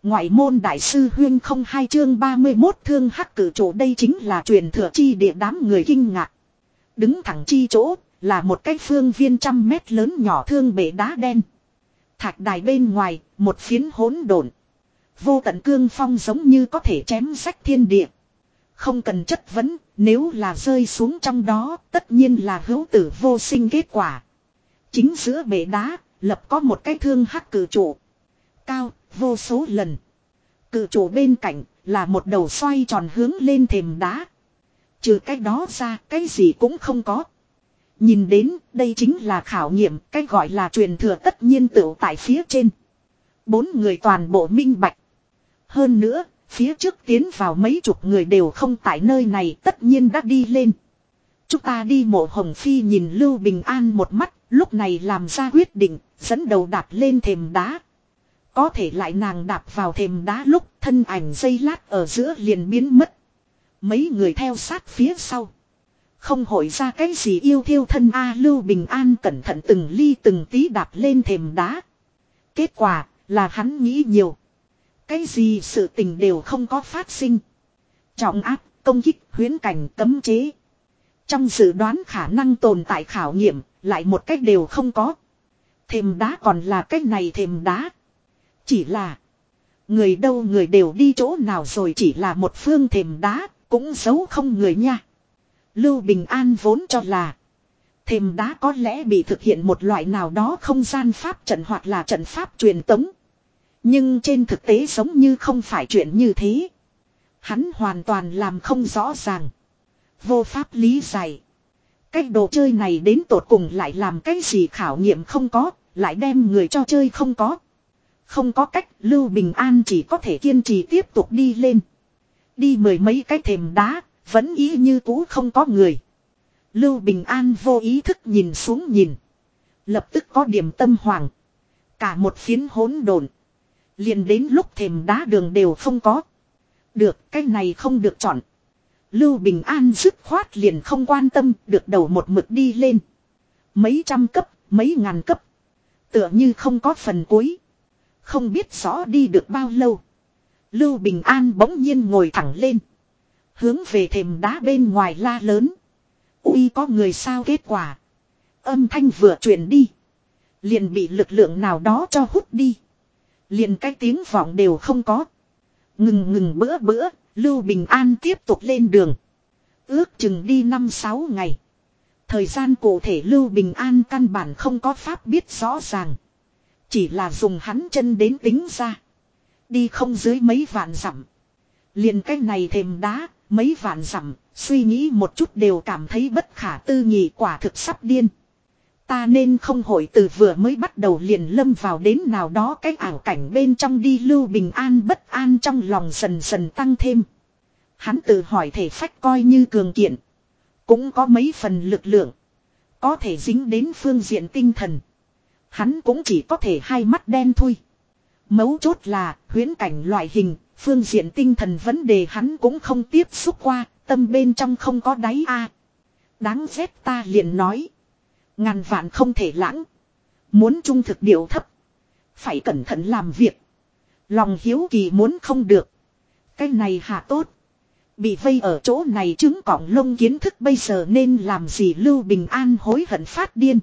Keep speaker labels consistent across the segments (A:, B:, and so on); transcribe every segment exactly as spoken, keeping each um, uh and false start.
A: Ngoại môn đại sư huyên không hai chương ba mươi mốt thương hắc cử chỗ đây chính là truyền thừa chi địa đám người kinh ngạc. Đứng thẳng chi chỗ là một cái phương viên trăm mét lớn nhỏ thương bể đá đen. Thạch đài bên ngoài một phiến hỗn độn. Vô tận cương phong giống như có thể chém rách thiên địa. Không cần chất vấn, nếu là rơi xuống trong đó tất nhiên là hữu tử vô sinh kết quả. Chính giữa bể đá lập có một cái thương hắc cử trụ. Cao vô số lần. Cự trụ bên cạnh là một đầu xoay tròn hướng lên thềm đá. Trừ cái đó ra cái gì cũng không có. Nhìn đến đây chính là khảo nghiệm, cái gọi là truyền thừa tất nhiên tựu tại phía trên. Bốn người toàn bộ minh bạch. Hơn nữa, phía trước tiến vào mấy chục người đều không tại nơi này tất nhiên đã đi lên. Chúng ta đi mộ Hồng Phi nhìn Lưu Bình An một mắt, lúc này làm ra quyết định, dẫn đầu đạp lên thềm đá. Có thể lại nàng đạp vào thềm đá lúc thân ảnh giây lát ở giữa liền biến mất. Mấy người theo sát phía sau. Không hỏi ra cái gì yêu thiêu thân A Lưu Bình An cẩn thận từng ly từng tí đạp lên thềm đá. Kết quả là hắn nghĩ nhiều. Cái gì sự tình đều không có phát sinh. Trọng áp, công kích, huyễn cảnh, cấm chế. Trong dự đoán khả năng tồn tại khảo nghiệm, lại một cách đều không có. Thềm đá còn là cách này thềm đá. Chỉ là người đâu người đều đi chỗ nào rồi, chỉ là một phương thềm đá, cũng giấu không người nha. Lưu Bình An vốn cho là thềm đá có lẽ bị thực hiện một loại nào đó không gian pháp trận hoặc là trận pháp truyền tống. Nhưng trên thực tế giống như không phải chuyện như thế. Hắn hoàn toàn làm không rõ ràng. Vô pháp lý giải. Cái đồ chơi này đến tột cùng lại làm cái gì khảo nghiệm không có, lại đem người cho chơi không có. Không có cách, Lưu Bình An chỉ có thể kiên trì tiếp tục đi lên. Đi mười mấy cái thềm đá, vẫn ý như cũ không có người. Lưu Bình An vô ý thức nhìn xuống nhìn. Lập tức có điểm tâm hoàng. Cả một phiến hỗn độn. Liền đến lúc thềm đá đường đều không có. Được, cái này không được chọn. Lưu Bình An dứt khoát liền không quan tâm, được đầu một mực đi lên. Mấy trăm cấp, mấy ngàn cấp. Tựa như không có phần cuối. Không biết rõ đi được bao lâu. Lưu Bình An bỗng nhiên ngồi thẳng lên. Hướng về thềm đá bên ngoài la lớn. Ui có người sao kết quả. Âm thanh vừa truyền đi. Liền bị lực lượng nào đó cho hút đi. Liền cái tiếng vọng đều không có. Ngừng ngừng bữa bữa, Lưu Bình An tiếp tục lên đường. Ước chừng đi năm sáu ngày. Thời gian cụ thể Lưu Bình An căn bản không có pháp biết rõ ràng. Chỉ là dùng hắn chân đến tính ra. Đi không dưới mấy vạn dặm. Liền cái này thềm đá, mấy vạn dặm, suy nghĩ một chút đều cảm thấy bất khả tư nghị, quả thực sắp điên. Ta nên không hội từ vừa mới bắt đầu liền lâm vào đến nào đó cái ảo cảnh bên trong đi. Lưu Bình An bất an trong lòng dần dần tăng thêm. Hắn tự hỏi thể phách coi như cường kiện. Cũng có mấy phần lực lượng. Có thể dính đến phương diện tinh thần. Hắn cũng chỉ có thể hai mắt đen thui. Mấu chốt là huyễn cảnh loại hình, phương diện tinh thần vấn đề hắn cũng không tiếp xúc qua, tâm bên trong không có đáy a. Đáng ghét ta liền nói. Ngàn vạn không thể lãng. Muốn trung thực điệu thấp. Phải cẩn thận làm việc. Lòng hiếu kỳ muốn không được. Cái này hạ tốt. Bị vây ở chỗ này chứng cỏng lông kiến thức bây giờ nên làm gì. Lưu Bình An hối hận phát điên.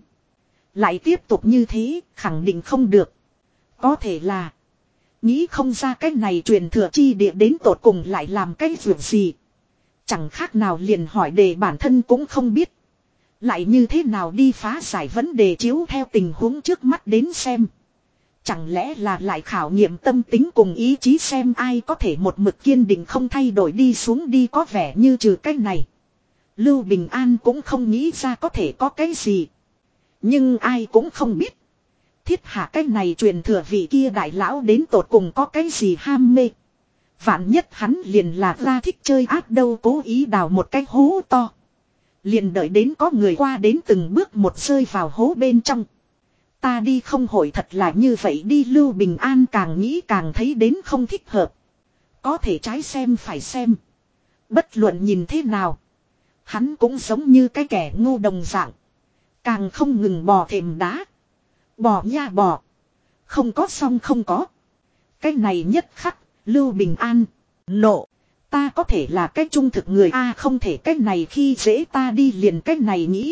A: Lại tiếp tục như thế khẳng định không được. Có thể là. Nghĩ không ra cái này truyền thừa chi địa đến tột cùng lại làm cái việc gì. Chẳng khác nào liền hỏi đề bản thân cũng không biết. Lại như thế nào đi phá giải vấn đề chiếu theo tình huống trước mắt đến xem. Chẳng lẽ là lại khảo nghiệm tâm tính cùng ý chí xem ai có thể một mực kiên định không thay đổi đi xuống đi. Có vẻ như trừ cái này. Lưu Bình An cũng không nghĩ ra có thể có cái gì. Nhưng ai cũng không biết. Thiết hạ cái này truyền thừa vị kia đại lão đến tột cùng có cái gì ham mê. Vạn nhất hắn liền là ra thích chơi ác đâu, cố ý đào một cái hố to. Liền đợi đến có người qua đến từng bước một rơi vào hố bên trong. Ta đi không hội thật là như vậy đi. Lưu Bình An càng nghĩ càng thấy đến không thích hợp. Có thể trái xem phải xem. Bất luận nhìn thế nào. Hắn cũng giống như cái kẻ ngu đồng dạng. Càng không ngừng bò thềm đá. Bò nha bò. Không có xong không có. Cái này nhất khắc, Lưu Bình An, nộ. Ta có thể là cái trung thực người a không thể cái này khi dễ ta đi liền cái này nghĩ.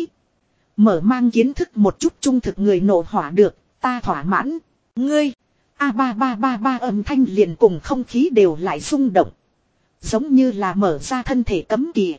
A: Mở mang kiến thức một chút trung thực người nộ hỏa được, ta thỏa mãn. Ngươi, a ba ba ba ba âm thanh liền cùng không khí đều lại rung động. Giống như là mở ra thân thể cấm kỵ.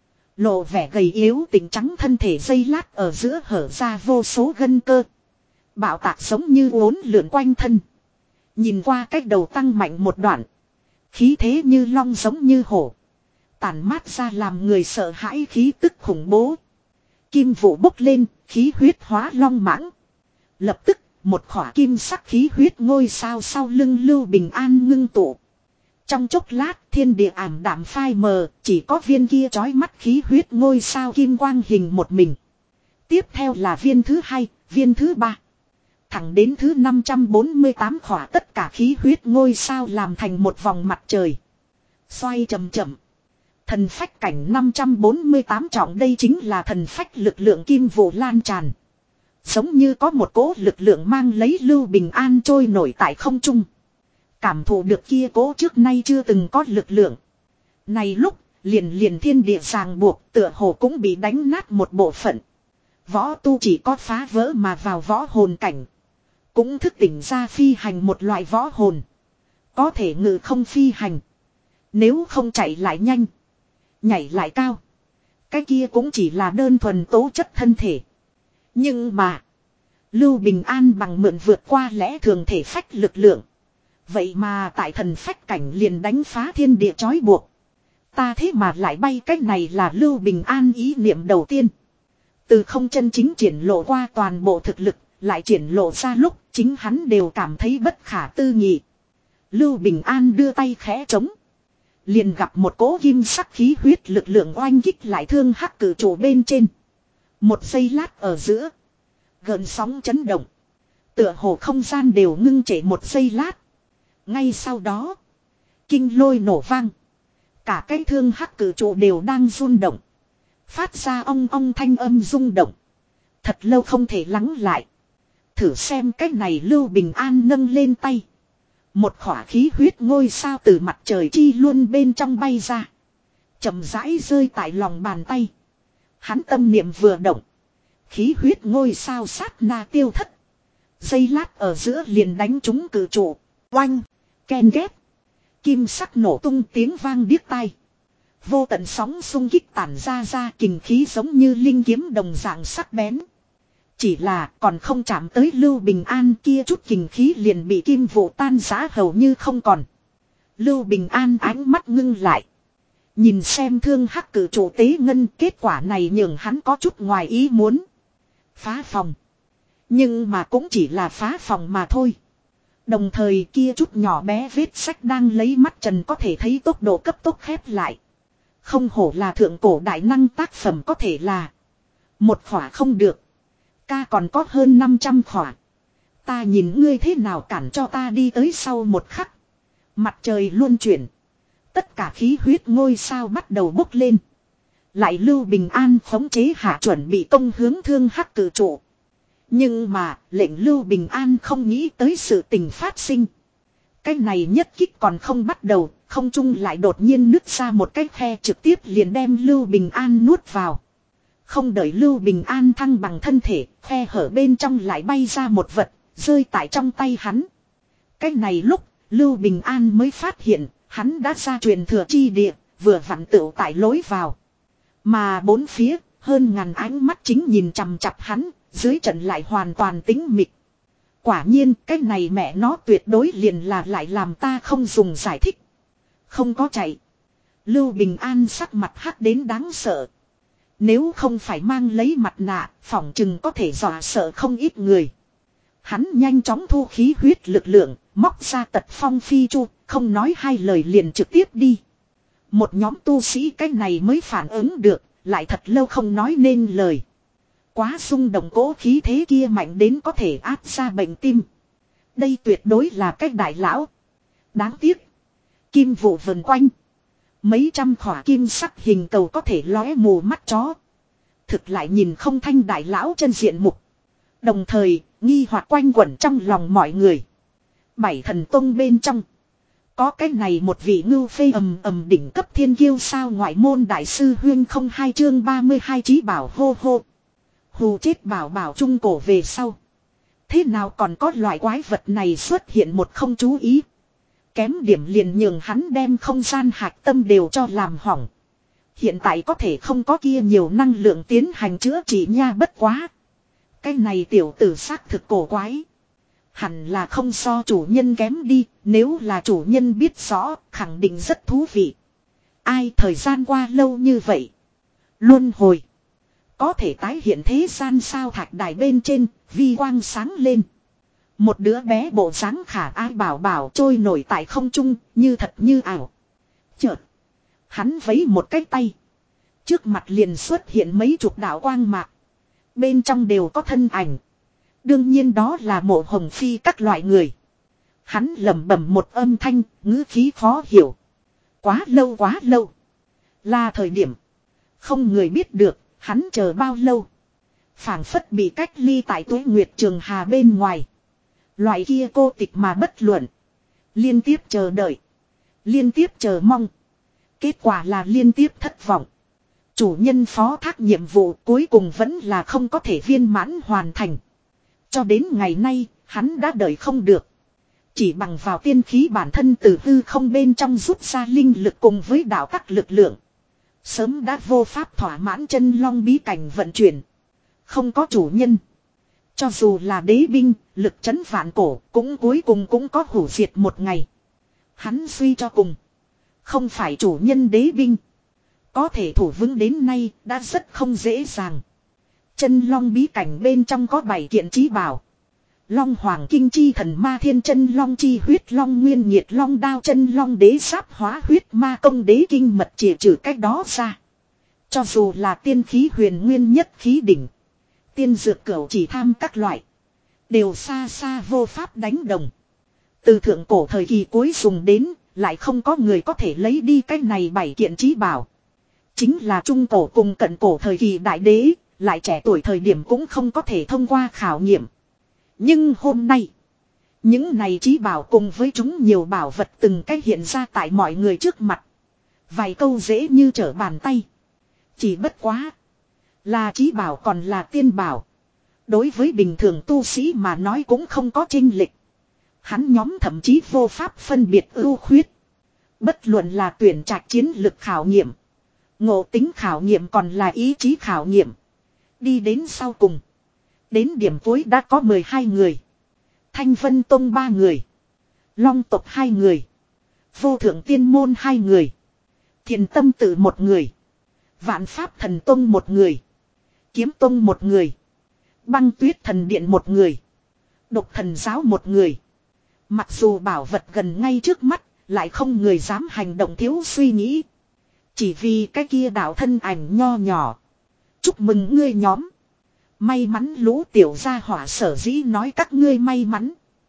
A: Lộ vẻ gầy yếu tính trắng thân thể dây lát ở giữa hở ra vô số gân cơ. Bạo tạc giống như uốn lượn quanh thân. Nhìn qua cách đầu tăng mạnh một đoạn. Khí thế như long giống như hổ. Tản mát ra làm người sợ hãi khí tức khủng bố. Kim vụ bốc lên, khí huyết hóa long mãng. Lập tức, một khỏa kim sắc khí huyết ngôi sao sau lưng Lưu Bình An ngưng tụ. Trong chốc lát thiên địa ảm đạm phai mờ, chỉ có viên kia chói mắt khí huyết ngôi sao kim quang hình một mình. Tiếp theo là viên thứ hai, viên thứ ba. Thẳng đến thứ năm trăm bốn mươi tám khỏa tất cả khí huyết ngôi sao làm thành một vòng mặt trời. Xoay chậm chậm. Thần phách cảnh năm trăm bốn mươi tám trọng đây chính là thần phách lực lượng kim vụ lan tràn. Giống như có một cỗ lực lượng mang lấy Lưu Bình An trôi nổi tại không trung. Cảm thụ được kia cố trước nay chưa từng có lực lượng. Này lúc, liền liền thiên địa ràng buộc tựa hồ cũng bị đánh nát một bộ phận. Võ tu chỉ có phá vỡ mà vào võ hồn cảnh. Cũng thức tỉnh ra phi hành một loại võ hồn. Có thể ngự không phi hành. Nếu không chạy lại nhanh. Nhảy lại cao. Cái kia cũng chỉ là đơn thuần tố chất thân thể. Nhưng mà. Lưu Bình An bằng mượn vượt qua lẽ thường thể phách lực lượng. Vậy mà tại thần phách cảnh liền đánh phá thiên địa trói buộc. Ta thế mà lại bay cách này là Lưu Bình An ý niệm đầu tiên. Từ không chân chính triển lộ qua toàn bộ thực lực, lại triển lộ ra lúc chính hắn đều cảm thấy bất khả tư nghị. Lưu Bình An đưa tay khẽ trống. Liền gặp một cỗ kim sắc khí huyết lực lượng oanh kích lại thương hắc cử trụ bên trên. Một giây lát ở giữa. Gợn sóng chấn động. Tựa hồ không gian đều ngưng trệ một giây lát. Ngay sau đó. Kinh lôi nổ vang. Cả cái thương hắc cử trụ đều đang rung động. Phát ra ong ong thanh âm rung động. Thật lâu không thể lắng lại. Thử xem cách này Lưu Bình An nâng lên tay. Một khỏa khí huyết ngôi sao từ mặt trời chi luôn bên trong bay ra. Chậm rãi rơi tại lòng bàn tay. Hắn tâm niệm vừa động. Khí huyết ngôi sao sát na tiêu thất. Giây lát ở giữa liền đánh trúng cử trụ. Oanh. Ken ghét. Kim sắc nổ tung tiếng vang điếc tai. Vô tận sóng xung kích tản ra ra kình khí giống như linh kiếm đồng dạng sắc bén. Chỉ là còn không chạm tới Lưu Bình An kia chút kình khí liền bị kim vụ tan rã hầu như không còn. Lưu Bình An ánh mắt ngưng lại. Nhìn xem thương hắc cử trụ tế ngân kết quả này nhường hắn có chút ngoài ý muốn. Phá phòng. Nhưng mà cũng chỉ là phá phòng mà thôi. Đồng thời kia chút nhỏ bé vết sách đang lấy mắt trần có thể thấy tốc độ cấp tốc khép lại. Không hổ là thượng cổ đại năng tác phẩm có thể là. Một khỏa không được. Ca còn có hơn năm trăm khỏa. Ta nhìn ngươi thế nào cản cho ta đi tới sau một khắc. Mặt trời luôn chuyển. Tất cả khí huyết ngôi sao bắt đầu bốc lên. Lại Lưu Bình An khống chế hạ chuẩn bị công hướng thương hắc cử trụ. Nhưng mà lệnh Lưu Bình An không nghĩ tới sự tình phát sinh. Cái này nhất kích còn không bắt đầu. Không trung lại đột nhiên nứt ra một cái khe trực tiếp liền đem Lưu Bình An nuốt vào. Không đợi Lưu Bình An thăng bằng thân thể, khe hở bên trong lại bay ra một vật, rơi tại trong tay hắn. Cái này lúc, Lưu Bình An mới phát hiện, hắn đã ra truyền thừa chi địa, vừa vặn tựu tại lối vào. Mà bốn phía, hơn ngàn ánh mắt chính nhìn chằm chặp hắn, dưới trận lại hoàn toàn tĩnh mịch. Quả nhiên, cái này mẹ nó tuyệt đối liền là lại làm ta không dùng giải thích. Không có chạy. Lưu Bình An sắc mặt hắc đến đáng sợ. Nếu không phải mang lấy mặt nạ, phỏng chừng có thể dọa sợ không ít người. Hắn nhanh chóng thu khí huyết lực lượng, móc ra tật phong phi chu, không nói hai lời liền trực tiếp đi. Một nhóm tu sĩ cái này mới phản ứng được, lại thật lâu không nói nên lời. Quá xung động cố khí thế kia mạnh đến có thể áp ra bệnh tim. Đây tuyệt đối là cách đại lão. Đáng tiếc. Kim vụ vần quanh. Mấy trăm khỏa kim sắc hình cầu có thể lóe mù mắt chó. Thực lại nhìn không thanh đại lão chân diện mục. Đồng thời, nghi hoặc quanh quẩn trong lòng mọi người. Bảy thần tông bên trong. Có cái này một vị ngưu phê ầm ầm đỉnh cấp thiên kiêu sao ngoại môn đại sư huyên không hai chương ba mươi hai chí bảo hô hô. Hù chết bảo bảo trung cổ về sau. Thế nào còn có loại quái vật này xuất hiện một không chú ý. Kém điểm liền nhường hắn đem không gian hạt tâm đều cho làm hỏng. Hiện tại có thể không có kia nhiều năng lượng tiến hành chữa trị nha bất quá. Cái này tiểu tử xác thực cổ quái. Hẳn là không so chủ nhân kém đi, nếu là chủ nhân biết rõ, khẳng định rất thú vị. Ai thời gian qua lâu như vậy? Luân hồi. Có thể tái hiện thế gian sao thạch đài bên trên, vi quang sáng lên. Một đứa bé bộ dáng khả ai bảo bảo trôi nổi tại không trung, như thật như ảo. Chợt. Hắn vấy một cái tay. Trước mặt liền xuất hiện mấy chục đạo quang mạc. Bên trong đều có thân ảnh. Đương nhiên đó là Mộ Hồng Phi các loại người. Hắn lẩm bẩm một âm thanh, ngữ khí khó hiểu. Quá lâu quá lâu. Là thời điểm. Không người biết được, hắn chờ bao lâu. Phảng phất bị cách ly tại Tuế Nguyệt Trường Hà bên ngoài. Loại kia cô tịch mà bất luận. Liên tiếp chờ đợi. Liên tiếp chờ mong. Kết quả là liên tiếp thất vọng. Chủ nhân phó thác nhiệm vụ cuối cùng vẫn là không có thể viên mãn hoàn thành. Cho đến ngày nay, hắn đã đợi không được. Chỉ bằng vào tiên khí bản thân từ hư không bên trong rút ra linh lực cùng với đạo các lực lượng. Sớm đã vô pháp thỏa mãn chân long bí cảnh vận chuyển. Không có chủ nhân. Cho dù là đế binh, lực chấn vạn cổ, cũng cuối cùng cũng có hủy diệt một ngày. Hắn suy cho cùng. Không phải chủ nhân đế binh. Có thể thủ vững đến nay đã rất không dễ dàng. Chân long bí cảnh bên trong có bảy kiện chí bảo. Long hoàng kinh chi thần ma thiên chân long chi huyết long nguyên nhiệt long đao chân long đế sáp hóa huyết ma công đế kinh mật chỉ trừ cách đó ra. Cho dù là tiên khí huyền nguyên nhất khí đỉnh. Tiên dược cửu chỉ tham các loại. Đều xa xa vô pháp đánh đồng. Từ thượng cổ thời kỳ cuối dùng đến. Lại không có người có thể lấy đi cái này bảy kiện chí bảo. Chính là trung cổ cùng cận cổ thời kỳ đại đế. Lại trẻ tuổi thời điểm cũng không có thể thông qua khảo nghiệm. Nhưng hôm nay. Những này chí bảo cùng với chúng nhiều bảo vật từng cách hiện ra tại mọi người trước mặt. Vài câu dễ như trở bàn tay. Chỉ bất quá. Là chí bảo còn là tiên bảo. Đối với bình thường tu sĩ mà nói cũng không có chênh lệch. Hắn nhóm thậm chí vô pháp phân biệt ưu khuyết. Bất luận là tuyển trạch chiến lực khảo nghiệm. Ngộ tính khảo nghiệm còn là ý chí khảo nghiệm. Đi đến sau cùng. Đến điểm cuối đã có mười hai người. Thanh Vân Tông ba người. Long tộc hai người. Vô thượng tiên môn hai người. Thiền tâm tự một người. Vạn Pháp Thần Tông một người. Kiếm Tông một người. Băng Tuyết Thần Điện một người. Độc Thần Giáo một người. Mặc dù bảo vật gần ngay trước mắt, lại không người dám hành động thiếu suy nghĩ. Chỉ vì cái kia đạo thân ảnh nho nhỏ. Chúc mừng ngươi nhóm. May mắn lũ tiểu gia hỏa sở dĩ nói các ngươi may mắn.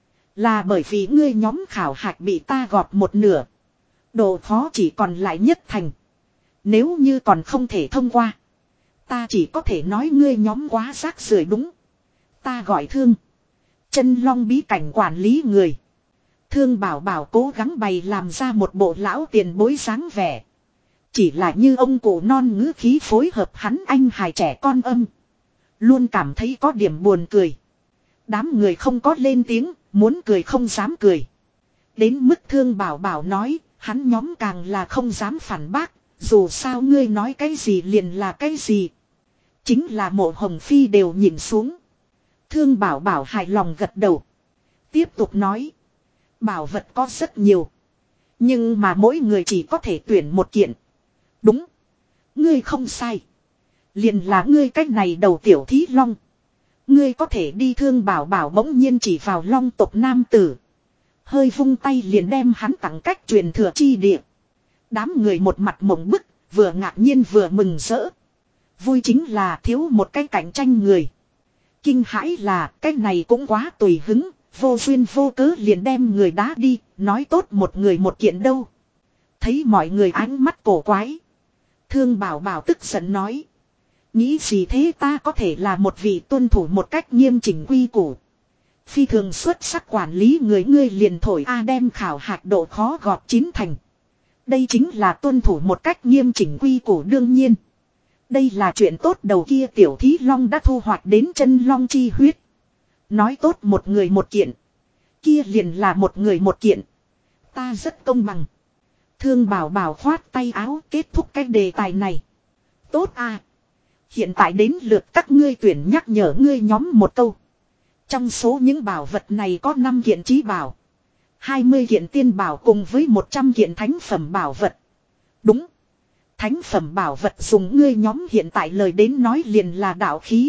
A: Là bởi vì ngươi nhóm khảo hạch bị ta gọt một nửa. Độ khó chỉ còn lại nhất thành. Nếu như còn không thể thông qua. Ta chỉ có thể nói ngươi nhóm quá rác rưởi đúng. Ta gọi Thương. Chân long bí cảnh quản lý người. Thương bảo bảo cố gắng bày làm ra một bộ lão tiền bối dáng vẻ. Chỉ là như ông cụ non ngữ khí phối hợp hắn anh hài trẻ con âm. Luôn cảm thấy có điểm buồn cười. Đám người không có lên tiếng, muốn cười không dám cười. Đến mức Thương bảo bảo nói, hắn nhóm càng là không dám phản bác. Dù sao ngươi nói cái gì liền là cái gì. Chính là Mộ Hồng Phi đều nhìn xuống. Thương bảo bảo hài lòng gật đầu. Tiếp tục nói. Bảo vật có rất nhiều. Nhưng mà mỗi người chỉ có thể tuyển một kiện. Đúng. Ngươi không sai. Liền là ngươi cách này đầu tiểu thí long. Ngươi có thể đi. Thương bảo bảo bỗng nhiên chỉ vào long tộc nam tử. Hơi vung tay liền đem hắn tặng cách truyền thừa chi địa. Đám người một mặt mộng bức, vừa ngạc nhiên vừa mừng rỡ. Vui chính là thiếu một cái cạnh tranh người. Kinh hãi là cái này cũng quá tùy hứng, vô duyên vô cớ liền đem người đá đi, nói tốt một người một kiện đâu. Thấy mọi người ánh mắt cổ quái. Thương bảo bảo tức giận nói. Nghĩ gì thế, ta có thể là một vị tuân thủ một cách nghiêm chỉnh quy củ. Phi thường xuất sắc quản lý người ngươi liền thổi A đem khảo hạch độ khó gọt chín thành. Đây chính là tuân thủ một cách nghiêm chỉnh quy củ đương nhiên. Đây là chuyện tốt đầu kia tiểu thí long đã thu hoạch đến chân long chi huyết. Nói tốt một người một kiện. Kia liền là một người một kiện. Ta rất công bằng. Thương Bảo Bảo khoát tay áo kết thúc cái đề tài này. Tốt à. Hiện tại đến lượt các ngươi tuyển nhắc nhở ngươi nhóm một câu. Trong số những bảo vật này có năm kiện chí bảo. hai mươi kiện tiên bảo cùng với một trăm kiện thánh phẩm bảo vật. Đúng. Thánh phẩm bảo vật dùng ngươi nhóm hiện tại lời đến nói liền là đạo khí.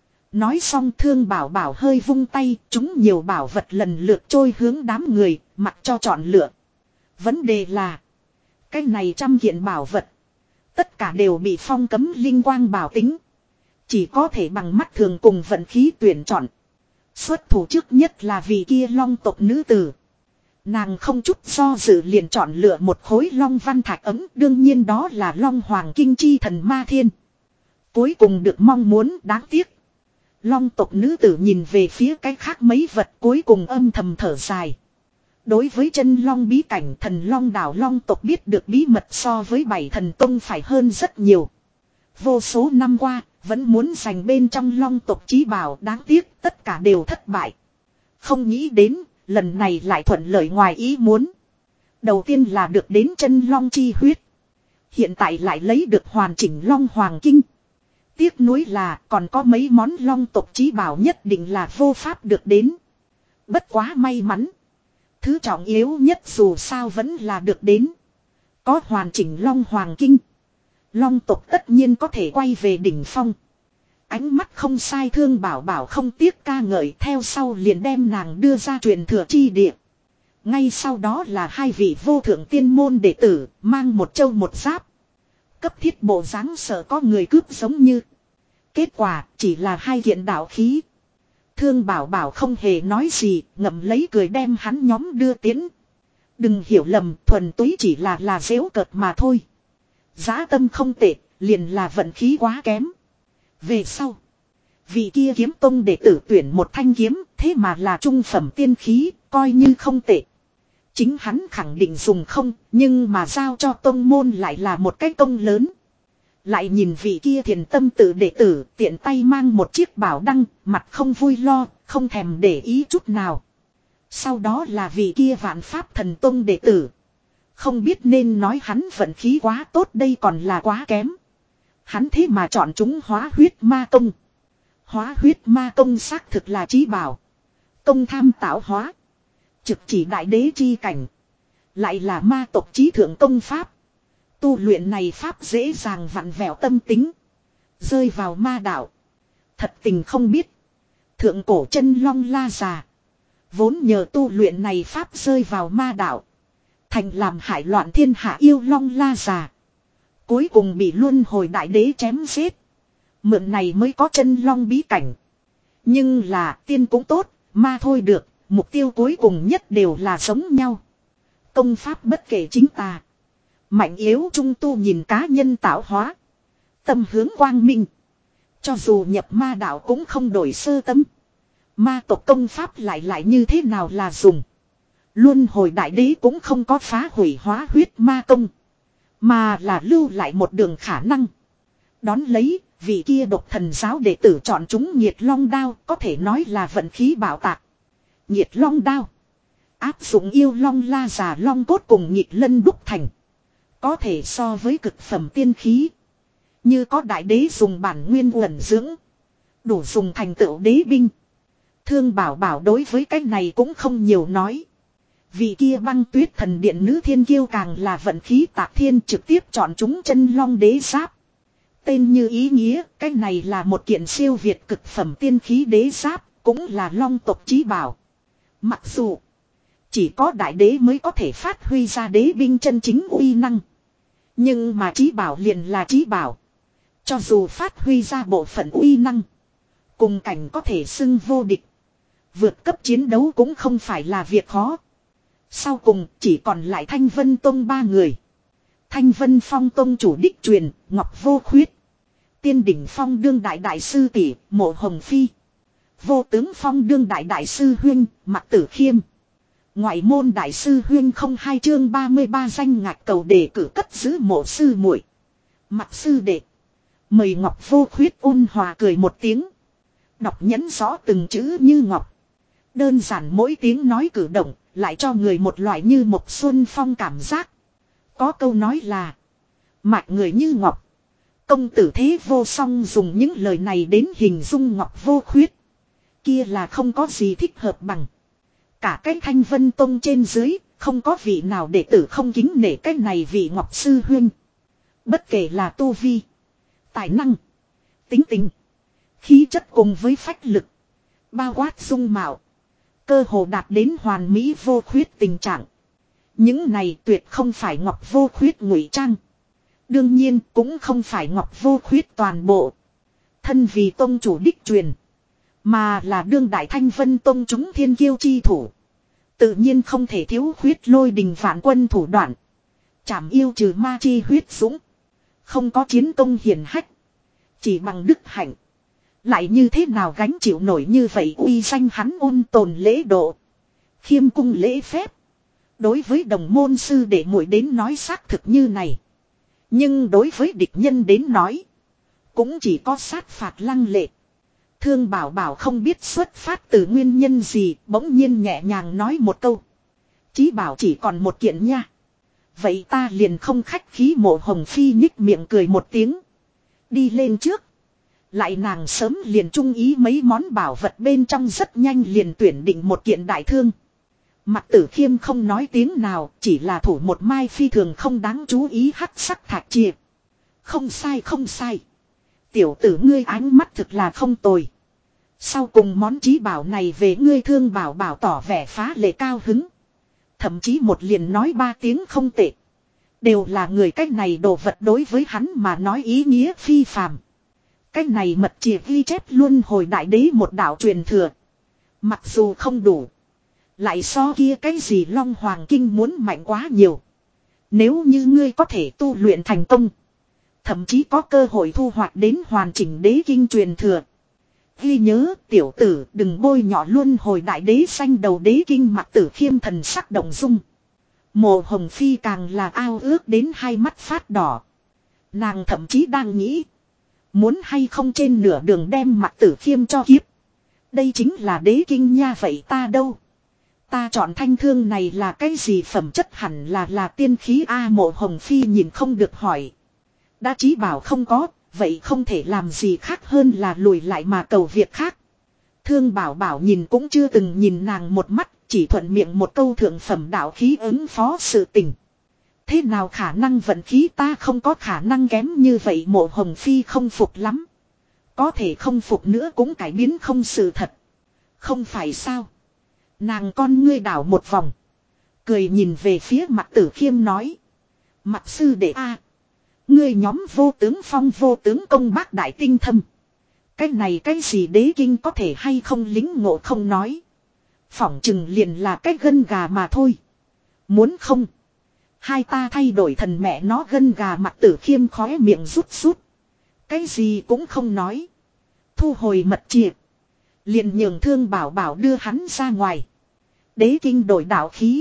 A: Nói xong Thương Bảo Bảo hơi vung tay, chúng nhiều bảo vật lần lượt trôi hướng đám người, mặc cho chọn lựa. Vấn đề là, cái này trăm kiện bảo vật, tất cả đều bị phong cấm linh quang bảo tính. Chỉ có thể bằng mắt thường cùng vận khí tuyển chọn. Xuất thủ trước nhất là vị kia long tộc nữ tử. Nàng không chút do dự liền chọn lựa một khối long văn thạch ấm, đương nhiên đó là long hoàng kinh chi thần ma thiên. Cuối cùng được mong muốn đáng tiếc. Long tộc nữ tử nhìn về phía cái khác mấy vật cuối cùng âm thầm thở dài. Đối với chân long bí cảnh thần long đảo long tộc biết được bí mật so với bảy thần tông phải hơn rất nhiều. Vô số năm qua, vẫn muốn giành bên trong long tộc chí bảo đáng tiếc tất cả đều thất bại. Không nghĩ đến, lần này lại thuận lợi ngoài ý muốn. Đầu tiên là được đến chân long chi huyết. Hiện tại lại lấy được hoàn chỉnh long hoàng kinh. Tiếc nuối là còn có mấy món long tộc chí bảo nhất định là vô pháp được đến. Bất quá may mắn. Thứ trọng yếu nhất dù sao vẫn là được đến. Có hoàn chỉnh long hoàng kinh. Long tộc tất nhiên có thể quay về đỉnh phong. Ánh mắt không sai Thương Bảo Bảo không tiếc ca ngợi theo sau liền đem nàng đưa ra truyền thừa chi địa. Ngay sau đó là hai vị vô thượng tiên môn đệ tử mang một châu một giáp. Cấp thiết bộ dáng sợ có người cướp giống như. Kết quả chỉ là hai kiện đạo khí. Thương Bảo Bảo không hề nói gì, ngậm lấy cười đem hắn nhóm đưa tiến. Đừng hiểu lầm, thuần túy chỉ là là giễu cợt mà thôi. Giá tâm không tệ, liền là vận khí quá kém. Về sau, vị kia kiếm tông đệ tử tuyển một thanh kiếm, thế mà là trung phẩm tiên khí, coi như không tệ. Chính hắn khẳng định dùng không, nhưng mà giao cho tông môn lại là một cái công lớn. Lại nhìn vị kia thiền tâm tự đệ tử tiện tay mang một chiếc bảo đăng, mặt không vui lo, không thèm để ý chút nào. Sau đó là vị kia vạn pháp thần tông đệ tử. Không biết nên nói hắn vận khí quá tốt đây còn là quá kém. Hắn thế mà chọn chúng hóa huyết ma công. Hóa huyết ma công xác thực là chí bảo. Công tham tạo hóa. Trực chỉ đại đế chi cảnh. Lại là ma tộc chí thượng công pháp. Tu luyện này pháp dễ dàng vặn vẹo tâm tính. Rơi vào ma đạo. Thật tình không biết. Thượng cổ chân long la già. Vốn nhờ tu luyện này pháp rơi vào ma đạo. Thành làm hại loạn thiên hạ yêu long la già. Cuối cùng bị luân hồi đại đế chém giết. Mượn này mới có chân long bí cảnh. Nhưng là tiên cũng tốt, ma thôi được. Mục tiêu cuối cùng nhất đều là giống nhau. Công pháp bất kể chính tà. Mạnh yếu trung tu nhìn cá nhân tạo hóa. Tâm hướng quang minh. Cho dù nhập ma đạo cũng không đổi sơ tâm. Ma tộc công pháp lại lại như thế nào là dùng. Luân hồi đại đế cũng không có phá hủy hóa huyết ma công. Mà là lưu lại một đường khả năng. Đón lấy, vị kia độc thần giáo đệ tử chọn chúng nhiệt long đao có thể nói là vận khí bảo tạc. Nhiệt long đao. Áp dụng yêu long la già long cốt cùng nhịp lân đúc thành. Có thể so với cực phẩm tiên khí. Như có đại đế dùng bản nguyên uẩn dưỡng. Đủ dùng thành tựu đế binh. Thương Bảo Bảo đối với cái này cũng không nhiều nói. Vì kia băng tuyết thần điện nữ thiên kiêu càng là vận khí tạc thiên trực tiếp chọn chúng chân long đế giáp. Tên như ý nghĩa, cái này là một kiện siêu việt cực phẩm tiên khí đế giáp, cũng là long tộc chí bảo. Mặc dù chỉ có đại đế mới có thể phát huy ra đế binh chân chính uy năng. Nhưng mà chí bảo liền là chí bảo. Cho dù phát huy ra bộ phận uy năng. Cùng cảnh có thể xưng vô địch. Vượt cấp chiến đấu cũng không phải là việc khó. Sau cùng chỉ còn lại Thanh Vân Tông ba người. Thanh Vân Phong Tông chủ đích truyền, Ngọc Vô Khuyết. Tiên đỉnh Phong đương đại đại sư tỷ, Mộ Hồng Phi. Vô tướng phong đương đại đại sư huynh, Mạc Tử Khiêm. Ngoại môn đại sư huynh không hai chương ba mươi ba danh ngạch cầu đề cử cất giữ mộ sư muội. Mạc sư đệ. Mời Ngọc Vô Khuyết ôn hòa cười một tiếng. Đọc nhấn rõ từng chữ như ngọc. Đơn giản mỗi tiếng nói cử động, lại cho người một loại như một xuân phong cảm giác. Có câu nói là mạch người như ngọc. Công tử thế vô song dùng những lời này đến hình dung Ngọc Vô Khuyết. Kia là không có gì thích hợp bằng. Cả cái Thanh Vân Tông trên dưới, không có vị nào đệ tử không kính nể cái này vị Ngọc Sư Huynh. Bất kể là tu vi, tài năng, tính tình, khí chất cùng với phách lực, bao quát dung mạo, cơ hồ đạt đến hoàn mỹ vô khuyết tình trạng. Những này tuyệt không phải Ngọc Vô Khuyết ngụy trang. Đương nhiên cũng không phải Ngọc Vô Khuyết toàn bộ. Thân vì tông chủ đích truyền, mà là đương đại Thanh Vân Tông chúng thiên kiêu chi thủ. Tự nhiên không thể thiếu Khuyết lôi đình phản quân thủ đoạn. Chảm yêu trừ ma chi huyết dũng. Không có chiến công hiển hách, chỉ bằng đức hạnh. Lại như thế nào gánh chịu nổi như vậy uy danh hắn ôn tồn lễ độ. Khiêm cung lễ phép. Đối với đồng môn sư đệ muội đến nói xác thực như này. Nhưng đối với địch nhân đến nói, cũng chỉ có sát phạt lăng lệ. Thương Bảo Bảo không biết xuất phát từ nguyên nhân gì, bỗng nhiên nhẹ nhàng nói một câu. Chí bảo chỉ còn một kiện nha. Vậy ta liền không khách khí. Mộ Hồng Phi nhích miệng cười một tiếng. Đi lên trước. Lại nàng sớm liền trung ý mấy món bảo vật bên trong, rất nhanh liền tuyển định một kiện đại thương. Mạc Tử Khiêm không nói tiếng nào, chỉ là thủ một mai phi thường không đáng chú ý hắc sắc thạch chia. Không sai không sai. Tiểu tử ngươi ánh mắt thực là không tồi. Sau cùng món chí bảo này về ngươi. Thương Bảo Bảo tỏ vẻ phá lệ cao hứng. Thậm chí một liền nói ba tiếng không tệ. Đều là người cách này đồ vật đối với hắn mà nói ý nghĩa phi phàm. Cách này mật chìa ghi chép luôn hồi đại đế một đạo truyền thừa. Mặc dù không đủ, lại so kia cái gì Long Hoàng Kinh muốn mạnh quá nhiều. Nếu như ngươi có thể tu luyện thành công, thậm chí có cơ hội thu hoạch đến hoàn chỉnh đế kinh truyền thừa. Ghi nhớ tiểu tử đừng bôi nhọ luôn hồi đại đế xanh đầu đế kinh. Mạc Tử Khiêm thần sắc động dung. Mộ Hồng Phi càng là ao ước đến hai mắt phát đỏ. Nàng thậm chí đang nghĩ, muốn hay không trên nửa đường đem Mạc Tử Khiêm cho kiếp. Đây chính là đế kinh nha. Vậy ta đâu? Ta chọn thanh thương này là cái gì phẩm chất? Hẳn là là tiên khí a. Mộ Hồng Phi nhìn không được hỏi. Đã chí bảo không có, vậy không thể làm gì khác hơn là lùi lại mà cầu việc khác. Thương Bảo Bảo nhìn cũng chưa từng nhìn nàng một mắt, chỉ thuận miệng một câu thượng phẩm đạo khí ứng phó sự tình. Thế nào khả năng vận khí ta không có khả năng kém như vậy. Mộ Hồng Phi không phục lắm. Có thể không phục nữa cũng cải biến không sự thật. Không phải sao? Nàng con ngươi đảo một vòng, cười nhìn về phía Mạc Tử Khiêm nói. Mạc sư đệ a, ngươi nhóm vô tướng phong vô tướng công bác đại tinh thâm. Cái này cái gì đế kinh có thể hay không lính ngộ không nói. Phỏng chừng liền là cái gân gà mà thôi. Muốn không, hai ta thay đổi thần mẹ nó gân gà. Mạc Tử Khiêm khóe miệng rút rút. Cái gì cũng không nói. Thu hồi mật chìa, liền nhường Thương Bảo Bảo đưa hắn ra ngoài. Đế kinh đổi đạo khí,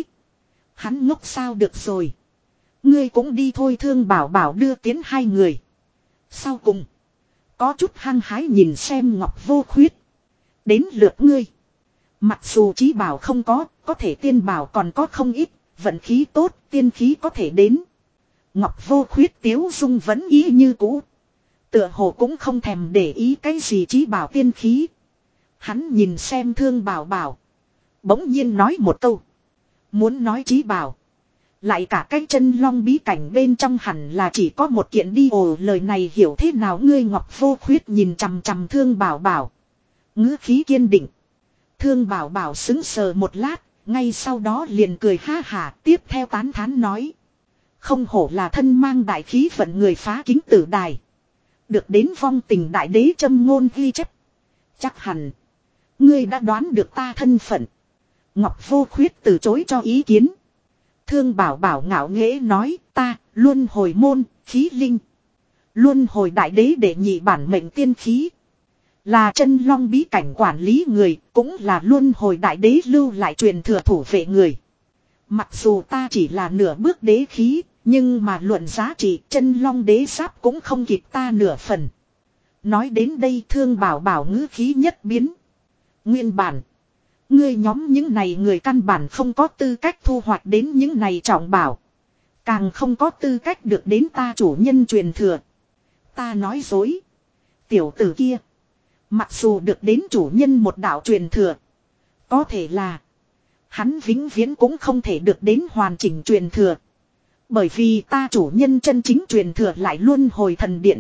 A: hắn ngốc sao được rồi. Ngươi cũng đi thôi. Thương Bảo Bảo đưa tiến hai người. Sau cùng, có chút hăng hái nhìn xem Ngọc Vô Khuyết. Đến lượt ngươi. Mặc dù chí bảo không có, có thể tiên bảo còn có không ít. Vận khí tốt, tiên khí có thể đến. Ngọc Vô Khuyết tiếu dung vẫn ý như cũ. Tựa hồ cũng không thèm để ý cái gì chí bảo tiên khí. Hắn nhìn xem Thương Bảo Bảo, bỗng nhiên nói một câu. Muốn nói chí bảo, lại cả cái chân long bí cảnh bên trong hẳn là chỉ có một kiện đi. Ồ, lời này hiểu thế nào ngươi? Ngọc Vô Khuyết nhìn chằm chằm Thương Bảo Bảo, ngữ khí kiên định. Thương Bảo Bảo sững sờ một lát, ngay sau đó liền cười ha hả, tiếp theo tán thán nói. Không hổ là thân mang đại khí vận người phá kính tử đài. Được đến vong tình đại đế châm ngôn ghi chép. Chắc hẳn ngươi đã đoán được ta thân phận. Ngọc Vô Khuyết từ chối cho ý kiến. Thương Bảo Bảo ngạo nghễ nói, ta luân hồi môn khí linh, luân hồi đại đế đệ nhị bản mệnh tiên khí. Là chân long bí cảnh quản lý người, cũng là luân hồi đại đế lưu lại truyền thừa thủ vệ người. Mặc dù ta chỉ là nửa bước đế khí, nhưng mà luận giá trị chân long đế giáp cũng không kịp ta nửa phần. Nói đến đây Thương Bảo Bảo ngữ khí nhất biến. Nguyên bản, ngươi nhóm những này người căn bản không có tư cách thu hoạch đến những này trọng bảo. Càng không có tư cách được đến ta chủ nhân truyền thừa. Ta nói dối. Tiểu tử kia. Mặc dù được đến chủ nhân một đạo truyền thừa. Có thể là. Hắn vĩnh viễn cũng không thể được đến hoàn chỉnh truyền thừa. Bởi vì ta chủ nhân chân chính truyền thừa lại luân hồi thần điện.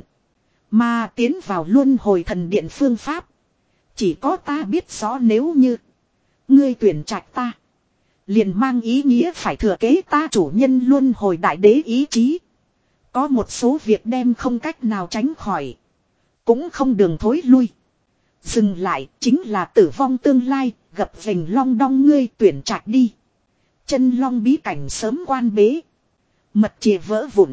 A: Mà tiến vào luân hồi thần điện phương pháp. Chỉ có ta biết rõ nếu như. Ngươi tuyển trạch ta. Liền mang ý nghĩa phải thừa kế ta chủ nhân luân hồi đại đế ý chí. Có một số việc đem không cách nào tránh khỏi. Cũng không đường thối lui. Dừng lại chính là tử vong tương lai, gập vành long đong ngươi tuyển trạch đi. Chân long bí cảnh sớm quan bế. Mật chìa vỡ vụn.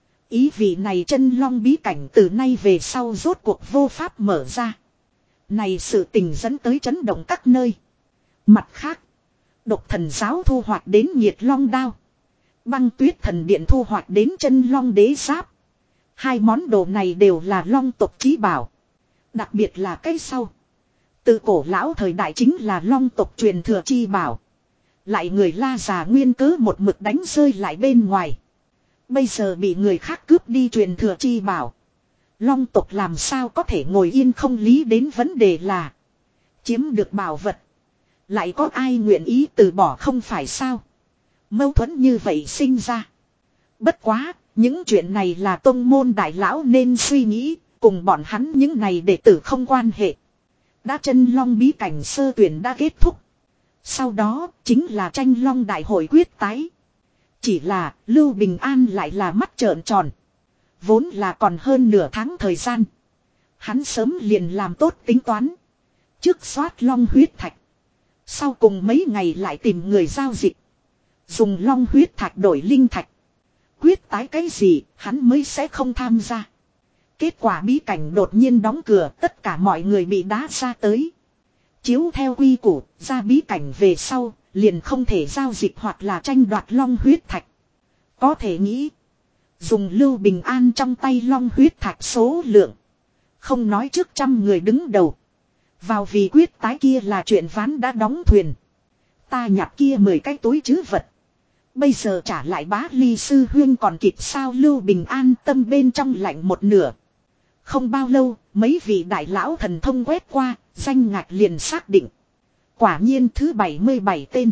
A: Ý vị này chân long bí cảnh từ nay về sau rốt cuộc vô pháp mở ra. Này sự tình dẫn tới chấn động các nơi. Mặt khác, độc thần giáo thu hoạch đến nhiệt long đao. Băng tuyết thần điện thu hoạch đến chân long đế giáp. Hai món đồ này đều là long tộc chí bảo. Đặc biệt là cái sau. Từ cổ lão thời đại chính là long tộc truyền thừa chi bảo. Lại người La già nguyên cớ một mực đánh rơi lại bên ngoài. Bây giờ bị người khác cướp đi truyền thừa chi bảo. Long tộc làm sao có thể ngồi yên không lý đến vấn đề là. Chiếm được bảo vật. Lại có ai nguyện ý từ bỏ không phải sao. Mâu thuẫn như vậy sinh ra. Bất quá, những chuyện này là tông môn đại lão nên suy nghĩ. Cùng bọn hắn những này đệ tử không quan hệ. Đã chân long bí cảnh sơ tuyển đã kết thúc. Sau đó chính là tranh long đại hội quyết tái. Chỉ là Lưu Bình An lại là mắt trợn tròn. Vốn là còn hơn nửa tháng thời gian. Hắn sớm liền làm tốt tính toán. Trước soát long huyết thạch. Sau cùng mấy ngày lại tìm người giao dịch. Dùng long huyết thạch đổi linh thạch. Quyết tái cái gì hắn mới sẽ không tham gia. Kết quả bí cảnh đột nhiên đóng cửa, tất cả mọi người bị đá ra tới. Chiếu theo quy củ, ra bí cảnh về sau, liền không thể giao dịch hoặc là tranh đoạt long huyết thạch. Có thể nghĩ, dùng Lưu Bình An trong tay long huyết thạch số lượng. Không nói trước trăm người đứng đầu. Vào vì quyết tái kia là chuyện ván đã đóng thuyền. Ta nhặt kia mười cái túi trữ vật. Bây giờ trả lại bá ly sư huyên còn kịp sao Lưu Bình An tâm bên trong lạnh một nửa. Không bao lâu, mấy vị đại lão thần thông quét qua, danh ngạch liền xác định. Quả nhiên thứ bảy mươi bảy tên.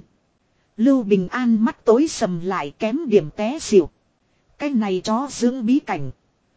A: Lưu Bình An mắt tối sầm lại kém điểm té xỉu. Cái này chó dưỡng bí cảnh.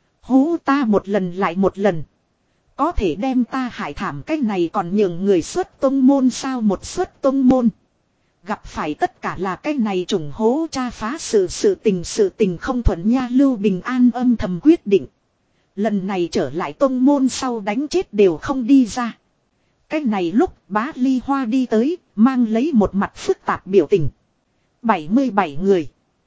A: Hú ta một lần lại một lần. Có thể đem ta hại thảm cái này còn nhường người xuất tông môn sao một xuất tông môn. Gặp phải tất cả là cái này trùng hố tra phá sự sự tình sự tình không thuận nha Lưu Bình An âm thầm quyết định. Lần này trở lại tông môn sau đánh chết đều không đi ra. Cái này lúc bá ly hoa đi tới, mang lấy một mặt phức tạp biểu tình. bảy mươi bảy người.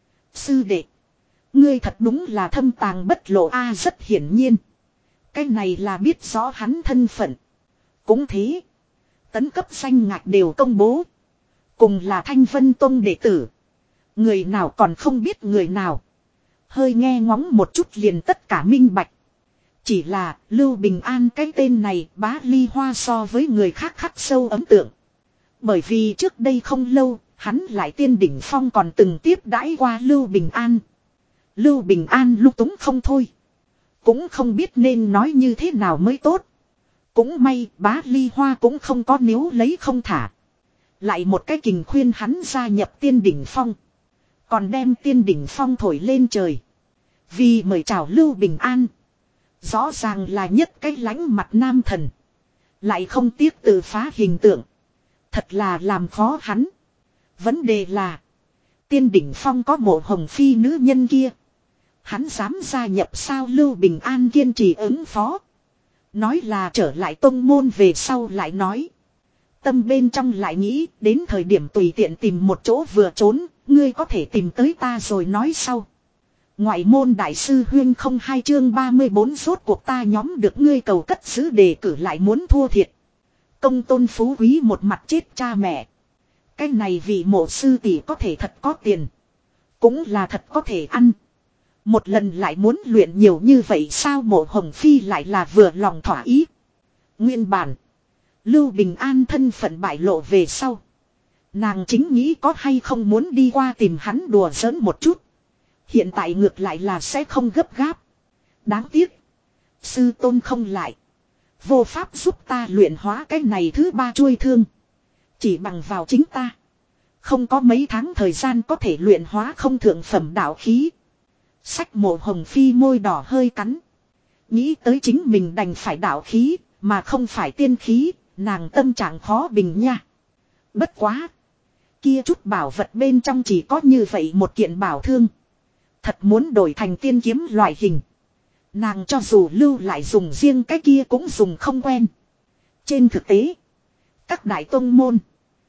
A: Sư đệ. Ngươi thật đúng là thâm tàng bất lộ a rất hiển nhiên. Cái này là biết rõ hắn thân phận. Cũng thế. Tấn cấp danh ngạch đều công bố. Cùng là Thanh Vân Tông đệ tử. Người nào còn không biết người nào. Hơi nghe ngóng một chút liền tất cả minh bạch. Chỉ là Lưu Bình An cái tên này bá ly hoa so với người khác khắc sâu ấn tượng. Bởi vì trước đây không lâu, hắn lại tiên đỉnh phong còn từng tiếp đãi qua Lưu Bình An. Lưu Bình An lúc túng không thôi. Cũng không biết nên nói như thế nào mới tốt. Cũng may bá ly hoa cũng không có níu lấy không thả. Lại một cái kình khuyên hắn gia nhập tiên đỉnh phong. Còn đem tiên đỉnh phong thổi lên trời. Vì mời chào Lưu Bình An. Rõ ràng là nhất cái lánh mặt nam thần. Lại không tiếc tự phá hình tượng. Thật là làm khó hắn. Vấn đề là. Tiên đỉnh phong có mộ hồng phi nữ nhân kia. Hắn dám gia nhập sao Lưu Bình An kiên trì ứng phó. Nói là trở lại tông môn về sau lại nói. Tâm bên trong lại nghĩ đến thời điểm tùy tiện tìm một chỗ vừa trốn. Ngươi có thể tìm tới ta rồi nói sau. Ngoại môn đại sư huyên không hai chương ba mươi bốn rốt cuộc ta nhóm được ngươi cầu cất giữ đề cử lại muốn thua thiệt. Công tôn phú quý một mặt chết cha mẹ. Cái này vì mộ sư tỷ có thể thật có tiền. Cũng là thật có thể ăn. Một lần lại muốn luyện nhiều như vậy sao mộ hồng phi lại là vừa lòng thỏa ý. Nguyên bản. Lưu Bình An thân phận bại lộ về sau. Nàng chính nghĩ có hay không muốn đi qua tìm hắn đùa giỡn một chút. Hiện tại ngược lại là sẽ không gấp gáp. Đáng tiếc. Sư tôn không lại. Vô pháp giúp ta luyện hóa cái này thứ ba chuôi thương. Chỉ bằng vào chính ta. Không có mấy tháng thời gian có thể luyện hóa không thượng phẩm đạo khí. Sách mộ hồng phi môi đỏ hơi cắn. Nghĩ tới chính mình đành phải đạo khí. Mà không phải tiên khí. Nàng tâm trạng khó bình nha. Bất quá. Kia chút bảo vật bên trong chỉ có như vậy một kiện bảo thương. Thật muốn đổi thành tiên kiếm loại hình. Nàng cho dù lưu lại dùng riêng cái kia cũng dùng không quen. Trên thực tế. Các đại tông môn.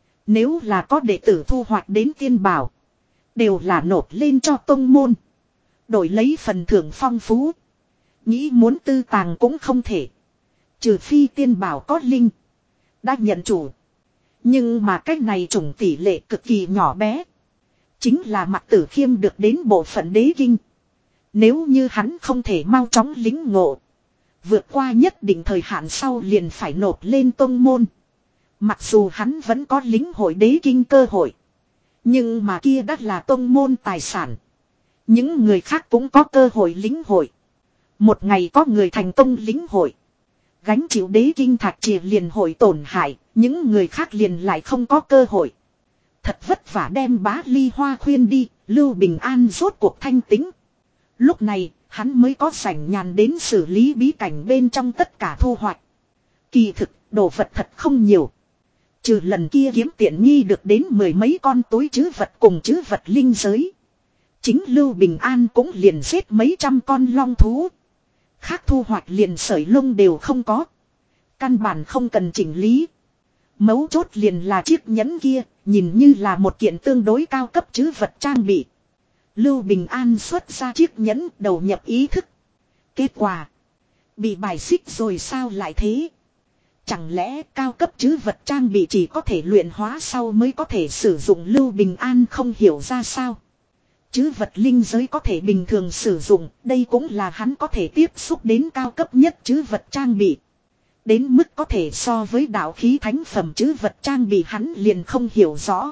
A: Nếu là có đệ tử thu hoạch đến tiên bảo. Đều là nộp lên cho tông môn. Đổi lấy phần thưởng phong phú. Nghĩ muốn tư tàng cũng không thể. Trừ phi tiên bảo có linh. Đã nhận chủ. Nhưng mà cách này chủng tỷ lệ cực kỳ nhỏ bé. Chính là Mạc Tử Khiêm được đến bộ phận đế kinh. Nếu như hắn không thể mau chóng lính ngộ. Vượt qua nhất định thời hạn sau liền phải nộp lên tông môn. Mặc dù hắn vẫn có lính hội đế kinh cơ hội. Nhưng mà kia đã là tông môn tài sản. Những người khác cũng có cơ hội lính hội. Một ngày có người thành công lính hội. Gánh chịu đế kinh thạch chìa liền hội tổn hại. Những người khác liền lại không có cơ hội. Thật vất vả đem bá ly hoa khuyên đi. Lưu Bình An rốt cuộc thanh tính. Lúc này hắn mới có rảnh nhàn đến xử lý bí cảnh bên trong tất cả thu hoạch. Kỳ thực đồ vật thật không nhiều. Trừ lần kia kiếm tiện nghi được đến mười mấy con túi trữ vật cùng trữ vật linh giới. Chính Lưu Bình An cũng liền giết mấy trăm con long thú. Khác thu hoạch liền sợi lông đều không có. Căn bản không cần chỉnh lý. Mấu chốt liền là chiếc nhẫn kia, nhìn như là một kiện tương đối cao cấp trữ vật trang bị. Lưu Bình An xuất ra chiếc nhẫn đầu nhập ý thức. Kết quả. Bị bài xích rồi sao lại thế? Chẳng lẽ cao cấp trữ vật trang bị chỉ có thể luyện hóa sau mới có thể sử dụng Lưu Bình An không hiểu ra sao? Trữ vật linh giới có thể bình thường sử dụng, đây cũng là hắn có thể tiếp xúc đến cao cấp nhất trữ vật trang bị. Đến mức có thể so với đạo khí thánh phẩm trữ vật trang bị hắn liền không hiểu rõ.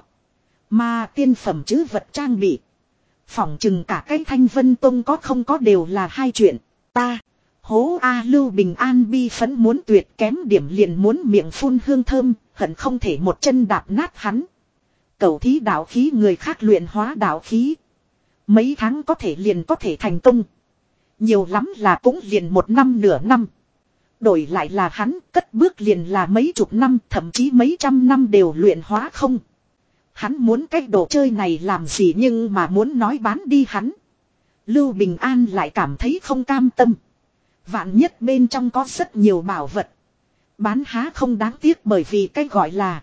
A: Mà tiên phẩm trữ vật trang bị. Phỏng chừng cả cái Thanh Vân Tông có không có đều là hai chuyện. Ta, hố A Lưu Bình An bi phấn muốn tuyệt kém điểm liền muốn miệng phun hương thơm, hận không thể một chân đạp nát hắn. Cầu thí đạo khí người khác luyện hóa đạo khí. Mấy tháng có thể liền có thể thành công. Nhiều lắm là cũng liền một năm nửa năm. Đổi lại là hắn cất bước liền là mấy chục năm thậm chí mấy trăm năm đều luyện hóa không. Hắn muốn cái đồ chơi này làm gì nhưng mà muốn nói bán đi hắn. Lưu Bình An lại cảm thấy không cam tâm. Vạn nhất bên trong có rất nhiều bảo vật. Bán há không đáng tiếc bởi vì cái gọi là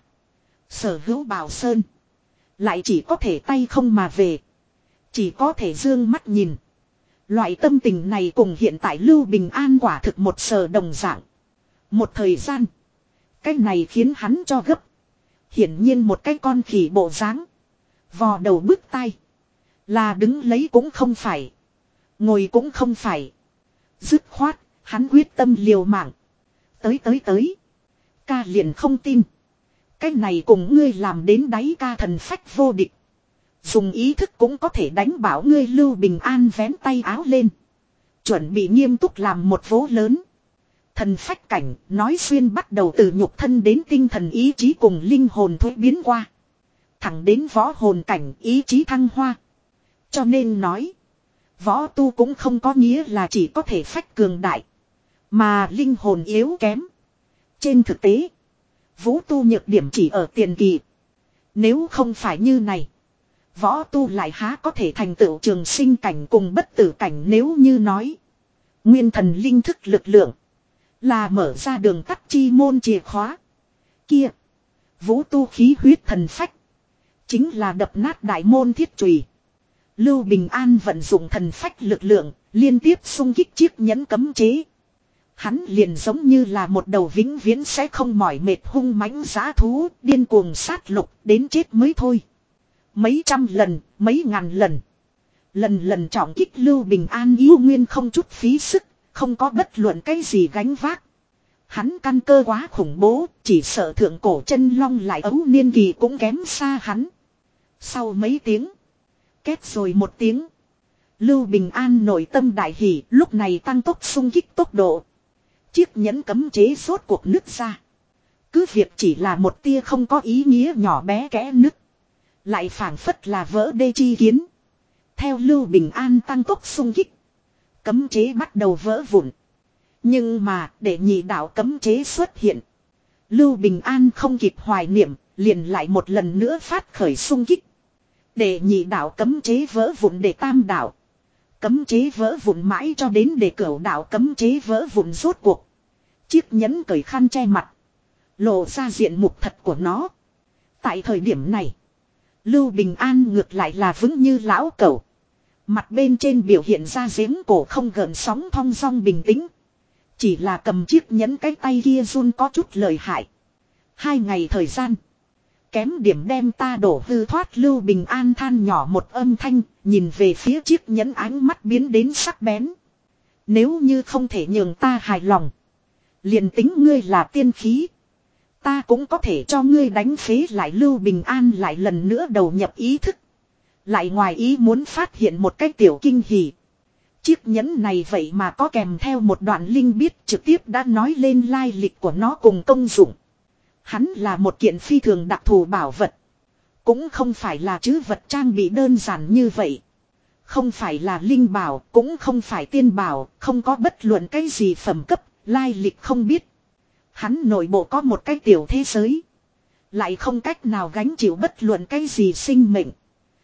A: sở hữu bảo sơn. Lại chỉ có thể tay không mà về. Chỉ có thể dương mắt nhìn. Loại tâm tình này cùng hiện tại Lưu Bình An quả thực một sờ đồng dạng. Một thời gian. Cái này khiến hắn cho gấp. Hiển nhiên một cái con khỉ bộ dáng. Vò đầu bứt tai. Là đứng lấy cũng không phải. Ngồi cũng không phải. Dứt khoát, hắn quyết tâm liều mạng. Tới tới tới. Ca liền không tin. Cái này cùng ngươi làm đến đáy ca thần phách vô địch. Dùng ý thức cũng có thể đánh bảo ngươi Lưu Bình An vén tay áo lên. Chuẩn bị nghiêm túc làm một vố lớn. Thần phách cảnh nói xuyên bắt đầu từ nhục thân đến tinh thần ý chí cùng linh hồn thuế biến qua. Thẳng đến võ hồn cảnh ý chí thăng hoa. Cho nên nói. Võ tu cũng không có nghĩa là chỉ có thể phách cường đại. Mà linh hồn yếu kém. Trên thực tế. Vũ tu nhược điểm chỉ ở tiền kỳ. Nếu không phải như này. Võ tu lại há có thể thành tựu trường sinh cảnh cùng bất tử cảnh nếu như nói. Nguyên thần linh thức lực lượng. Là mở ra đường tắt chi môn chìa khóa. Kia. Vũ tu khí huyết thần phách. Chính là đập nát đại môn thiết chùy. Lưu Bình An vận dụng thần phách lực lượng, liên tiếp xung kích chiếc nhẫn cấm chế. Hắn liền giống như là một đầu vĩnh viễn sẽ không mỏi mệt hung mãnh dã thú, điên cuồng sát lục, đến chết mới thôi. Mấy trăm lần, mấy ngàn lần. Lần lần trọng kích Lưu Bình An yêu nguyên không chút phí sức, không có bất luận cái gì gánh vác. Hắn căn cơ quá khủng bố, chỉ sợ thượng cổ chân long lại ấu niên kỳ cũng kém xa hắn. Sau mấy tiếng, két rồi một tiếng. Lưu Bình An nội tâm đại hỉ, lúc này tăng tốc xung kích tốc độ. Chiếc nhẫn cấm chế rốt cuộc nứt ra. Cứ việc chỉ là một tia không có ý nghĩa nhỏ bé kẽ nứt. Lại phảng phất là vỡ đê chi kiến. Theo Lưu Bình An tăng tốc xung kích, cấm chế bắt đầu vỡ vụn. Nhưng mà để nhị đạo cấm chế xuất hiện, Lưu Bình An không kịp hoài niệm, liền lại một lần nữa phát khởi xung kích. Để nhị đạo cấm chế vỡ vụn, để tam đạo cấm chế vỡ vụn, mãi cho đến để cửu đạo cấm chế vỡ vụn rốt cuộc. Chiếc nhẫn cởi khăn che mặt, lộ ra diện mục thật của nó. Tại thời điểm này, Lưu Bình An ngược lại là vững như lão cẩu. Mặt bên trên biểu hiện ra giếng cổ không gợn sóng, thong dong bình tĩnh. Chỉ là cầm chiếc nhẫn cái tay kia run có chút lợi hại. Hai ngày thời gian, kém điểm đem ta đổ hư thoát. Lưu Bình An than nhỏ một âm thanh, nhìn về phía chiếc nhẫn, ánh mắt biến đến sắc bén. Nếu như không thể nhường ta hài lòng, liền tính ngươi là tiên khí, ta cũng có thể cho ngươi đánh phế lại. Lưu Bình An lại lần nữa đầu nhập ý thức. Lại ngoài ý muốn phát hiện một cái tiểu kinh hỉ. Chiếc nhẫn này vậy mà có kèm theo một đoạn linh biết, trực tiếp đã nói lên lai lịch của nó cùng công dụng. Hắn là một kiện phi thường đặc thù bảo vật. Cũng không phải là trữ vật trang bị đơn giản như vậy. Không phải là linh bảo, cũng không phải tiên bảo, không có bất luận cái gì phẩm cấp, lai lịch không biết. Hắn nội bộ có một cái tiểu thế giới, lại không cách nào gánh chịu bất luận cái gì sinh mệnh.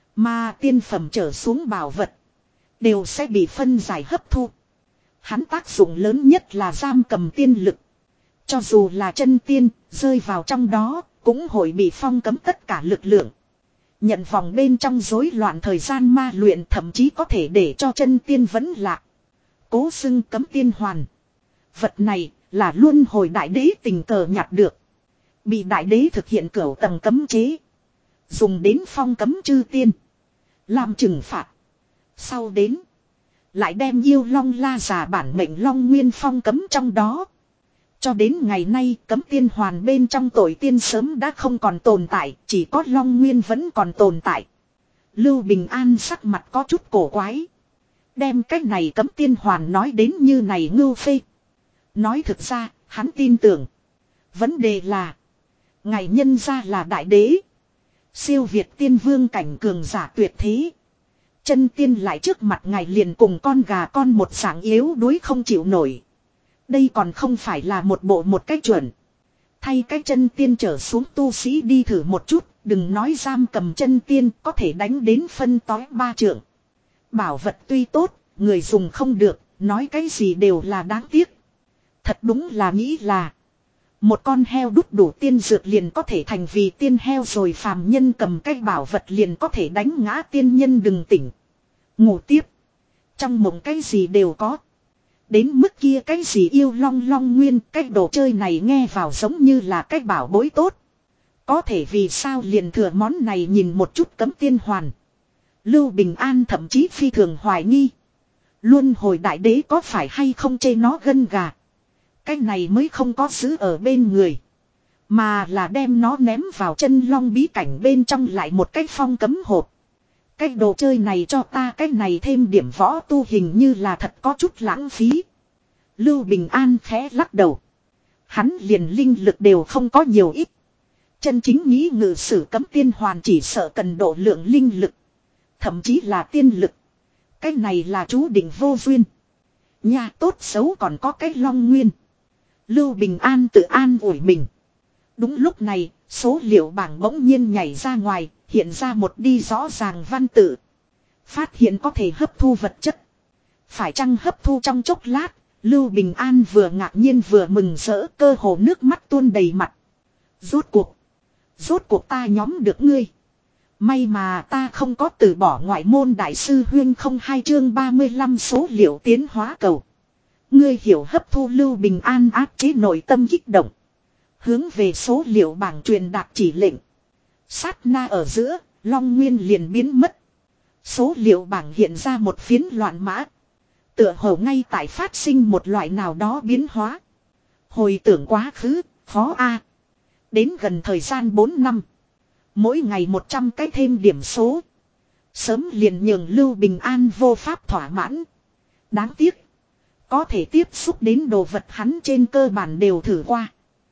A: Mà tiên phẩm trở xuống bảo vật đều sẽ bị phân giải hấp thu. Hắn tác dụng lớn nhất là giam cầm tiên lực. Cho dù là chân tiên, rơi vào trong đó, cũng hội bị phong cấm tất cả lực lượng. Nhận vòng bên trong rối loạn thời gian ma luyện, thậm chí có thể để cho chân tiên vẫn lạc. Cố xưng cấm tiên hoàn. Vật này là luân hồi đại đế tình cờ nhặt được. Bị đại đế thực hiện cửu tầng cấm chế, dùng đến phong cấm chư tiên, làm trừng phạt. Sau đến, lại đem yêu long la già bản mệnh long nguyên phong cấm trong đó. Cho đến ngày nay, cấm tiên hoàn bên trong tội tiên sớm đã không còn tồn tại, chỉ có long nguyên vẫn còn tồn tại. Lưu Bình An sắc mặt có chút cổ quái. Đem cách này cấm tiên hoàn nói đến như này ngưu phê. Nói thực ra, hắn tin tưởng. Vấn đề là, ngài nhân ra là đại đế, siêu việt tiên vương cảnh cường giả tuyệt thế. Chân tiên lại trước mặt ngài liền cùng con gà con một dạng yếu đuối không chịu nổi. Đây còn không phải là một bộ một cách chuẩn. Thay cái chân tiên trở xuống tu sĩ đi thử một chút, đừng nói giam cầm chân tiên, có thể đánh đến phân tói ba trượng. Bảo vật tuy tốt, người dùng không được, nói cái gì đều là đáng tiếc. Thật đúng là nghĩ là một con heo đút đủ tiên dược liền có thể thành vì tiên heo, rồi phàm nhân cầm cái bảo vật liền có thể đánh ngã tiên nhân. Đừng tỉnh, ngủ tiếp. Trong mộng cái gì đều có. Đến mức kia cái gì yêu long long nguyên, cái đồ chơi này nghe vào giống như là cái bảo bối tốt. Có thể vì sao liền thừa món này? Nhìn một chút cấm tiên hoàn, Lưu Bình An thậm chí phi thường hoài nghi, luân hồi đại đế có phải hay không chê nó gân gà. Cái này mới không có giữ ở bên người, mà là đem nó ném vào chân long bí cảnh bên trong lại một cái phong cấm hộp. Cái đồ chơi này cho ta cái này thêm điểm võ tu hình như là thật có chút lãng phí. Lưu Bình An khẽ lắc đầu. Hắn liền linh lực đều không có nhiều ít. Chân chính nghĩ ngự sử cấm tiên hoàn chỉ sợ cần độ lượng linh lực, thậm chí là tiên lực. Cái này là chú định vô duyên. Nhà tốt xấu còn có cái long nguyên. Lưu Bình An tự an ủi mình. Đúng lúc này, số liệu bảng bỗng nhiên nhảy ra ngoài, hiện ra một đi rõ ràng văn tự. Phát hiện có thể hấp thu vật chất. Phải chăng hấp thu trong chốc lát, Lưu Bình An vừa ngạc nhiên vừa mừng rỡ, cơ hồ nước mắt tuôn đầy mặt. Rốt cuộc, rốt cuộc ta nhóm được ngươi. May mà ta không có từ bỏ ngoại môn đại sư huyên không hai chương ba mươi lăm số liệu tiến hóa cầu. Ngươi hiểu hấp thu Lưu Bình An áp chế nội tâm kích động. Hướng về số liệu bảng truyền đạt chỉ lệnh. Sát na ở giữa, Long Nguyên liền biến mất. Số liệu bảng hiện ra một phiến loạn mã. Tựa hồ ngay tại phát sinh một loại nào đó biến hóa. Hồi tưởng quá khứ, khó a. Đến gần thời gian bốn năm. Mỗi ngày một trăm cái thêm điểm số. Sớm liền nhường Lưu Bình An vô pháp thỏa mãn. Đáng tiếc. Có thể tiếp xúc đến đồ vật hắn trên cơ bản đều thử qua.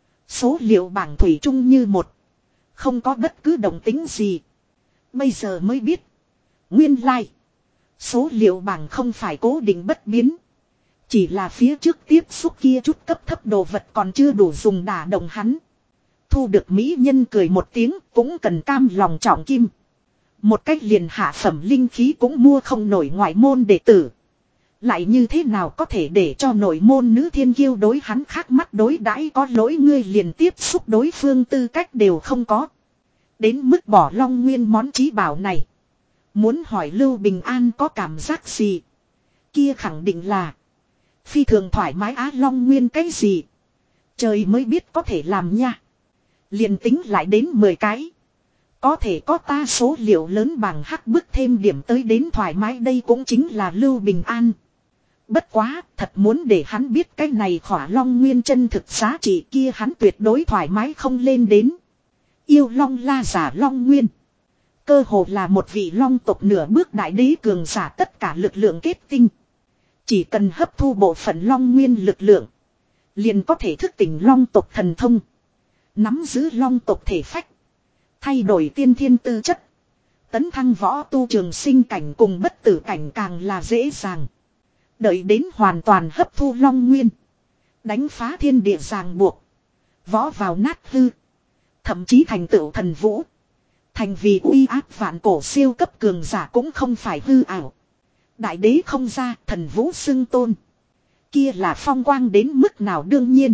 A: Số liệu bảng thủy chung như một. Không có bất cứ động tính gì. Bây giờ mới biết. Nguyên lai. Like. Số liệu bảng không phải cố định bất biến. Chỉ là phía trước tiếp xúc kia chút cấp thấp đồ vật còn chưa đủ dùng đả động hắn. Thu được mỹ nhân cười một tiếng cũng cần cam lòng trọng kim. Một cách liền hạ phẩm linh khí cũng mua không nổi ngoại môn đệ tử. Lại như thế nào có thể để cho nội môn nữ thiên kiêu đối hắn khác mắt đối đãi có lỗi ngươi liền tiếp xúc đối phương tư cách đều không có. Đến mức bỏ Long Nguyên món trí bảo này. Muốn hỏi Lưu Bình An có cảm giác gì? Kia khẳng định là phi thường thoải mái á Long Nguyên cái gì? Trời mới biết có thể làm nha. Liền tính lại đến mười cái. Có thể có ta số liệu lớn bằng hắc bức thêm điểm tới đến thoải mái đây cũng chính là Lưu Bình An. Bất quá, thật muốn để hắn biết cái này khỏa Long Nguyên chân thực giá trị kia hắn tuyệt đối thoải mái không lên đến. Yêu Long la giả Long Nguyên. Cơ hồ là một vị Long tộc nửa bước đại đế cường giả tất cả lực lượng kết tinh. Chỉ cần hấp thu bộ phận Long Nguyên lực lượng. Liền có thể thức tỉnh Long tộc thần thông. Nắm giữ Long tộc thể phách. Thay đổi tiên thiên tư chất. Tấn thăng võ tu trường sinh cảnh cùng bất tử cảnh càng là dễ dàng. Đợi đến hoàn toàn hấp thu Long Nguyên. Đánh phá thiên địa ràng buộc. Võ vào nát hư. Thậm chí thành tựu thần vũ. Thành vì uy áp vạn cổ siêu cấp cường giả cũng không phải hư ảo. Đại đế không ra thần vũ xưng tôn. Kia là phong quang đến mức nào đương nhiên.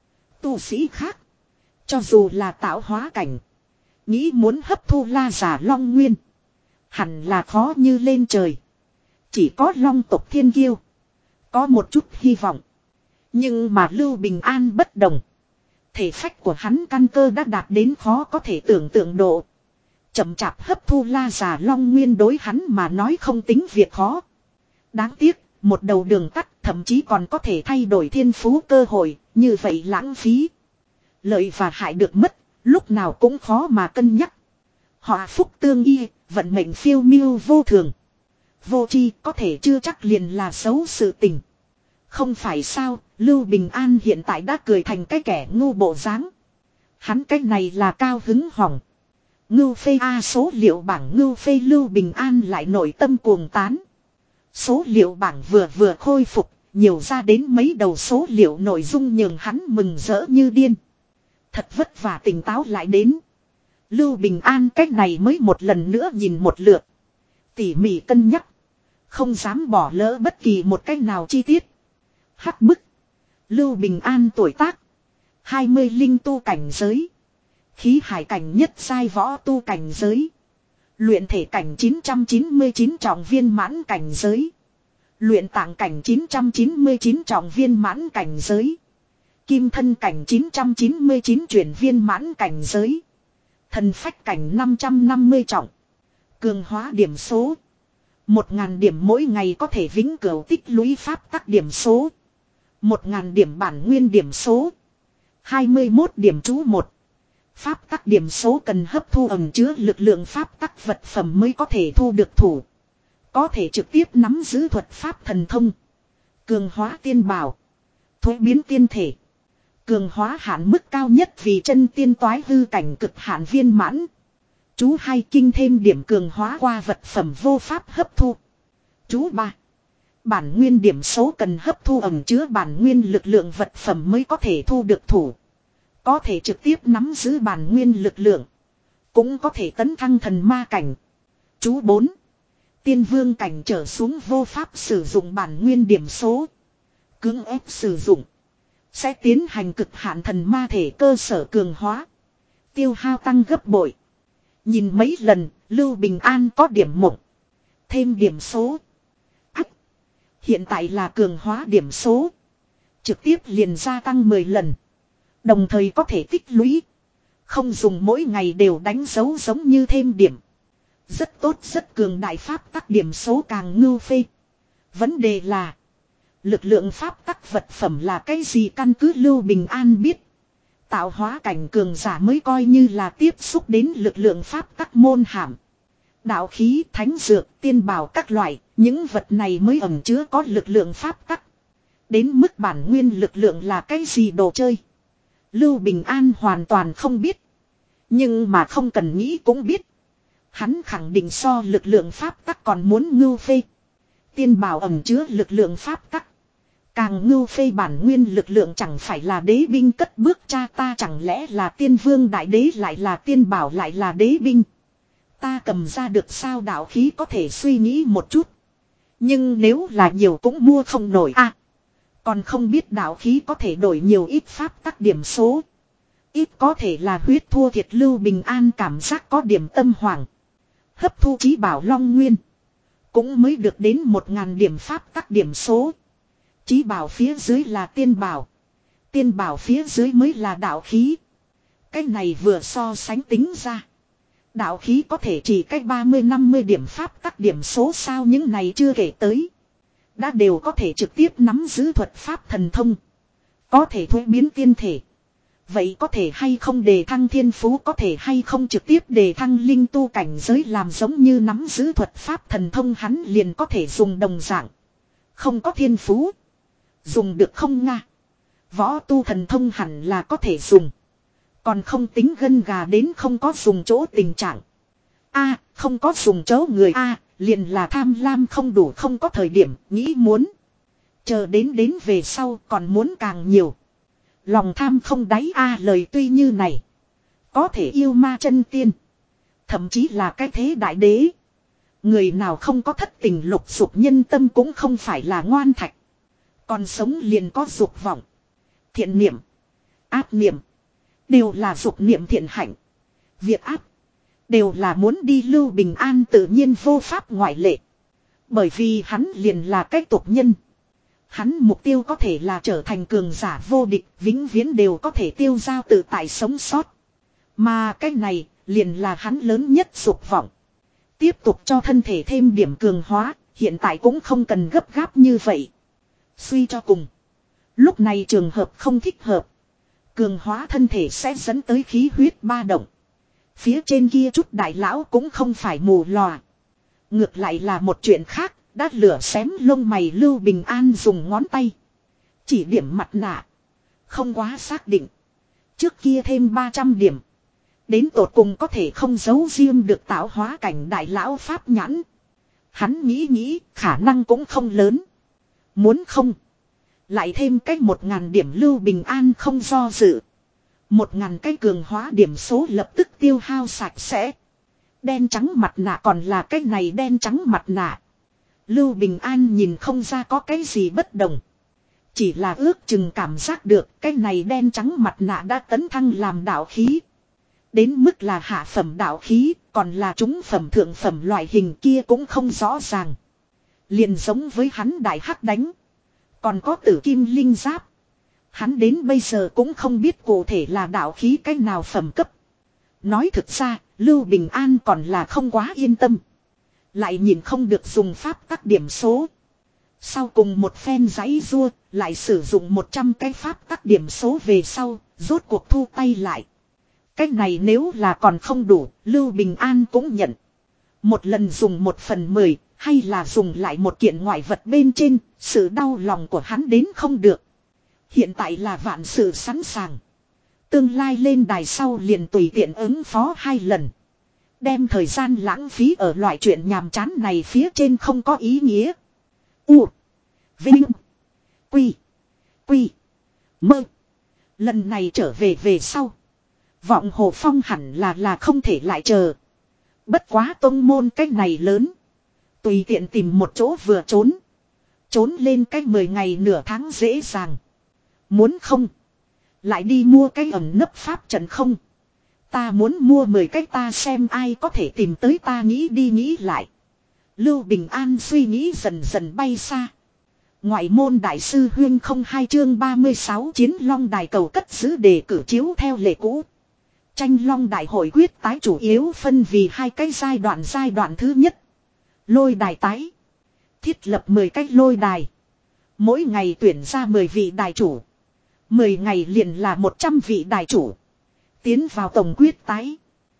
A: Tu sĩ khác. Cho dù là tạo hóa cảnh. Nghĩ muốn hấp thu la giả Long Nguyên. Hẳn là khó như lên trời. Chỉ có Long tộc thiên kiêu. Có một chút hy vọng. Nhưng mà Lưu Bình An bất đồng. Thể phách của hắn căn cơ đã đạt đến khó có thể tưởng tượng độ. Chậm chạp hấp thu la giả Long Nguyên đối hắn mà nói không tính việc khó. Đáng tiếc, một đầu đường tắt thậm chí còn có thể thay đổi thiên phú cơ hội, như vậy lãng phí. Lợi và hại được mất, lúc nào cũng khó mà cân nhắc. Họa phúc tương y, vận mệnh phiêu miêu vô thường. Vô chi có thể chưa chắc liền là xấu sự tình. Không phải sao, Lưu Bình An hiện tại đã cười thành cái kẻ ngu bộ dáng. Hắn cái này là cao hứng hỏng. Ngưu phê A số liệu bảng ngưu phê Lưu Bình An lại nội tâm cuồng tán. Số liệu bảng vừa vừa khôi phục, nhiều ra đến mấy đầu số liệu nội dung nhường hắn mừng rỡ như điên. Thật vất vả tỉnh táo lại đến. Lưu Bình An cách này mới một lần nữa nhìn một lượt. Tỉ mỉ cân nhắc. Không dám bỏ lỡ bất kỳ một cách nào chi tiết. Hắc bức. Lưu Bình An tuổi tác. hai mươi linh tu cảnh giới. Khí hải cảnh nhất giai võ tu cảnh giới. Luyện thể cảnh chín trăm chín mươi chín trọng viên mãn cảnh giới. Luyện tạng cảnh chín trăm chín mươi chín trọng viên mãn cảnh giới. Kim thân cảnh chín trăm chín mươi chín chuyển viên mãn cảnh giới. Thần phách cảnh năm trăm năm mươi trọng. Cường hóa điểm số. Một ngàn điểm mỗi ngày có thể vĩnh cửu tích lũy pháp tắc điểm số. Một ngàn điểm bản nguyên điểm số. Hai mươi mốt điểm chú một. Pháp tắc điểm số cần hấp thu ẩn chứa lực lượng pháp tắc vật phẩm mới có thể thu được thủ. Có thể trực tiếp nắm giữ thuật pháp thần thông. Cường hóa tiên bảo. Thuế biến tiên thể. Cường hóa hạn mức cao nhất vì chân tiên toái hư cảnh cực hạn viên mãn. Chú hai kinh thêm điểm cường hóa qua vật phẩm vô pháp hấp thu. Chú ba. Bản nguyên điểm số cần hấp thu ẩn chứa bản nguyên lực lượng vật phẩm mới có thể thu được thủ. Có thể trực tiếp nắm giữ bản nguyên lực lượng. Cũng có thể tấn thăng thần ma cảnh. Chú bốn. Tiên vương cảnh trở xuống vô pháp sử dụng bản nguyên điểm số. Cưỡng ép sử dụng. Sẽ tiến hành cực hạn thần ma thể cơ sở cường hóa. Tiêu hao tăng gấp bội. Nhìn mấy lần, Lưu Bình An có điểm mộng. Thêm điểm số. Ách. Hiện tại là cường hóa điểm số. Trực tiếp liền gia tăng mười lần. Đồng thời có thể tích lũy. Không dùng mỗi ngày đều đánh dấu giống như thêm điểm. Rất tốt, rất cường đại pháp tắc điểm số càng ngưu phê. Vấn đề là. Lực lượng pháp tắc vật phẩm là cái gì căn cứ Lưu Bình An biết. Tạo hóa cảnh cường giả mới coi như là tiếp xúc đến lực lượng pháp tắc môn hàm. Đạo khí, thánh dược, tiên bảo các loại, những vật này mới ẩn chứa có lực lượng pháp tắc. Đến mức bản nguyên lực lượng là cái gì đồ chơi. Lưu Bình An hoàn toàn không biết. Nhưng mà không cần nghĩ cũng biết. Hắn khẳng định so lực lượng pháp tắc còn muốn ngưu phê. Tiên bảo ẩn chứa lực lượng pháp tắc. Càng ngưu phê bản nguyên lực lượng chẳng phải là đế binh cất bước cha ta, chẳng lẽ là tiên vương đại đế lại là tiên bảo lại là đế binh. Ta cầm ra được sao? Đạo khí có thể suy nghĩ một chút. Nhưng nếu là nhiều cũng mua không nổi à. Còn không biết đạo khí có thể đổi nhiều ít pháp tắc điểm số. Ít có thể là huyết thua thiệt. Lưu Bình An cảm giác có điểm tâm hoảng. Hấp thu chí bảo long nguyên. Cũng mới được đến một ngàn điểm pháp tắc điểm số. Chí bảo phía dưới là tiên bảo. Tiên bảo phía dưới mới là đạo khí. Cái này vừa so sánh tính ra. Đạo khí có thể chỉ cách ba mươi năm mươi điểm pháp tắc điểm số sao, những này chưa kể tới. Đã đều có thể trực tiếp nắm giữ thuật pháp thần thông. Có thể thuế biến tiên thể. Vậy có thể hay không đề thăng thiên phú, có thể hay không trực tiếp đề thăng linh tu cảnh giới, làm giống như nắm giữ thuật pháp thần thông hắn liền có thể dùng đồng dạng. Không có thiên phú. Dùng được không nga? Võ tu thần thông hẳn là có thể dùng. Còn không tính gân gà đến không có dùng chỗ tình trạng. A, không có dùng chỗ người A, liền là tham lam không đủ, không có thời điểm, nghĩ muốn. Chờ đến đến về sau còn muốn càng nhiều. Lòng tham không đáy A, lời tuy như này. Có thể yêu ma chân tiên. Thậm chí là cái thế đại đế. Người nào không có thất tình lục dục nhân tâm cũng không phải là ngoan thạch. Còn sống liền có dục vọng. Thiện niệm. Ác niệm. Đều là dục niệm thiện hạnh. Việc ác. Đều là muốn đi. Lưu Bình An tự nhiên vô pháp ngoại lệ. Bởi vì hắn liền là cái tục nhân. Hắn mục tiêu có thể là trở thành cường giả vô địch. Vĩnh viễn đều có thể tiêu dao tự tại sống sót. Mà cái này liền là hắn lớn nhất dục vọng. Tiếp tục cho thân thể thêm điểm cường hóa. Hiện tại cũng không cần gấp gáp như vậy. Suy cho cùng. Lúc này trường hợp không thích hợp. Cường hóa thân thể sẽ dẫn tới khí huyết ba động. Phía trên kia chút đại lão cũng không phải mù lòa. Ngược lại là một chuyện khác. Đã lửa xém lông mày. Lưu Bình An dùng ngón tay. Chỉ điểm mặt nạ. Không quá xác định. Trước kia thêm ba trăm điểm. Đến tột cùng có thể không giấu riêng được tạo hóa cảnh đại lão pháp nhãn. Hắn nghĩ nghĩ khả năng cũng không lớn. Muốn không. Lại thêm cách một ngàn điểm. Lưu Bình An không do dự. Một ngàn cái cường hóa điểm số lập tức tiêu hao sạch sẽ. Đen trắng mặt nạ còn là cái này đen trắng mặt nạ. Lưu Bình An nhìn không ra có cái gì bất đồng. Chỉ là ước chừng cảm giác được cái này đen trắng mặt nạ đã tấn thăng làm đạo khí. Đến mức là hạ phẩm đạo khí, còn là trung phẩm thượng phẩm loại hình kia cũng không rõ ràng. Liền giống với hắn đại hắc đánh. Còn có tử kim linh giáp. Hắn đến bây giờ cũng không biết cụ thể là đạo khí cách nào phẩm cấp. Nói thực ra, Lưu Bình An còn là không quá yên tâm. Lại nhìn không được dùng pháp tắc điểm số. Sau cùng một phen giấy rua, lại sử dụng một trăm cái pháp tắc điểm số về sau, rốt cuộc thu tay lại. Cách này nếu là còn không đủ, Lưu Bình An cũng nhận. Một lần dùng một phần mười, hay là dùng lại một kiện ngoại vật bên trên, sự đau lòng của hắn đến không được. Hiện tại là vạn sự sẵn sàng. Tương lai lên đài sau liền tùy tiện ứng phó hai lần. Đem thời gian lãng phí ở loại chuyện nhàm chán này phía trên không có ý nghĩa. U. Vinh. Quy. Quy. Mơ. Lần này trở về về sau. Vọng Hồ Phong hẳn là là không thể lại chờ. Bất quá tông môn cách này lớn. Tùy tiện tìm một chỗ vừa trốn. Trốn lên cách mười ngày nửa tháng dễ dàng. Muốn không. Lại đi mua cái ẩn nấp pháp trận không. Ta muốn mua mười cái ta xem ai có thể tìm tới ta nghĩ đi nghĩ lại. Lưu Bình An suy nghĩ dần dần bay xa. Ngoại môn đại sư Huyên không hai chương ba mươi sáu Chiến Long Đài cầu cất giữ đề cử chiếu theo lệ cũ. Tranh Long Đại hội quyết tái chủ yếu phân vì hai cái giai đoạn. Giai đoạn thứ nhất, lôi đài tái. Thiết lập mười cái lôi đài. Mỗi ngày tuyển ra mười vị đài chủ. mười ngày liền là một trăm vị đài chủ. Tiến vào tổng quyết tái.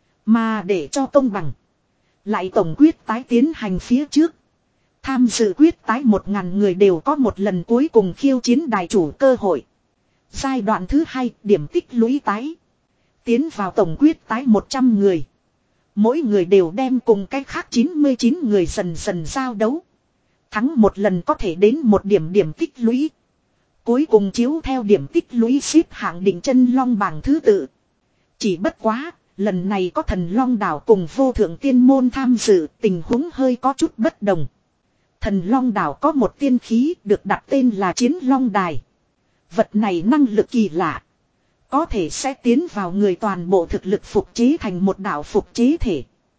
A: Mà để cho công bằng, lại tổng quyết tái tiến hành phía trước. Tham dự quyết tái một ngàn người đều có một lần cuối cùng khiêu chiến đài chủ cơ hội. Giai đoạn thứ hai, điểm tích lũy tái. Tiến vào tổng quyết tái một trăm người. Mỗi người đều đem cùng cái khác chín mươi chín người dần dần giao đấu. Thắng một lần có thể đến một điểm điểm tích lũy. Cuối cùng chiếu theo điểm tích lũy xếp hạng định chân long bảng thứ tự. Chỉ bất quá, lần này có thần long đảo cùng vô thượng tiên môn tham dự, tình huống hơi có chút bất đồng. Thần long đảo có một tiên khí được đặt tên là Chiến Long Đài. Vật này năng lực kỳ lạ. Có thể sẽ tiến vào người toàn bộ thực lực phục chế thành một đảo phục chế thể.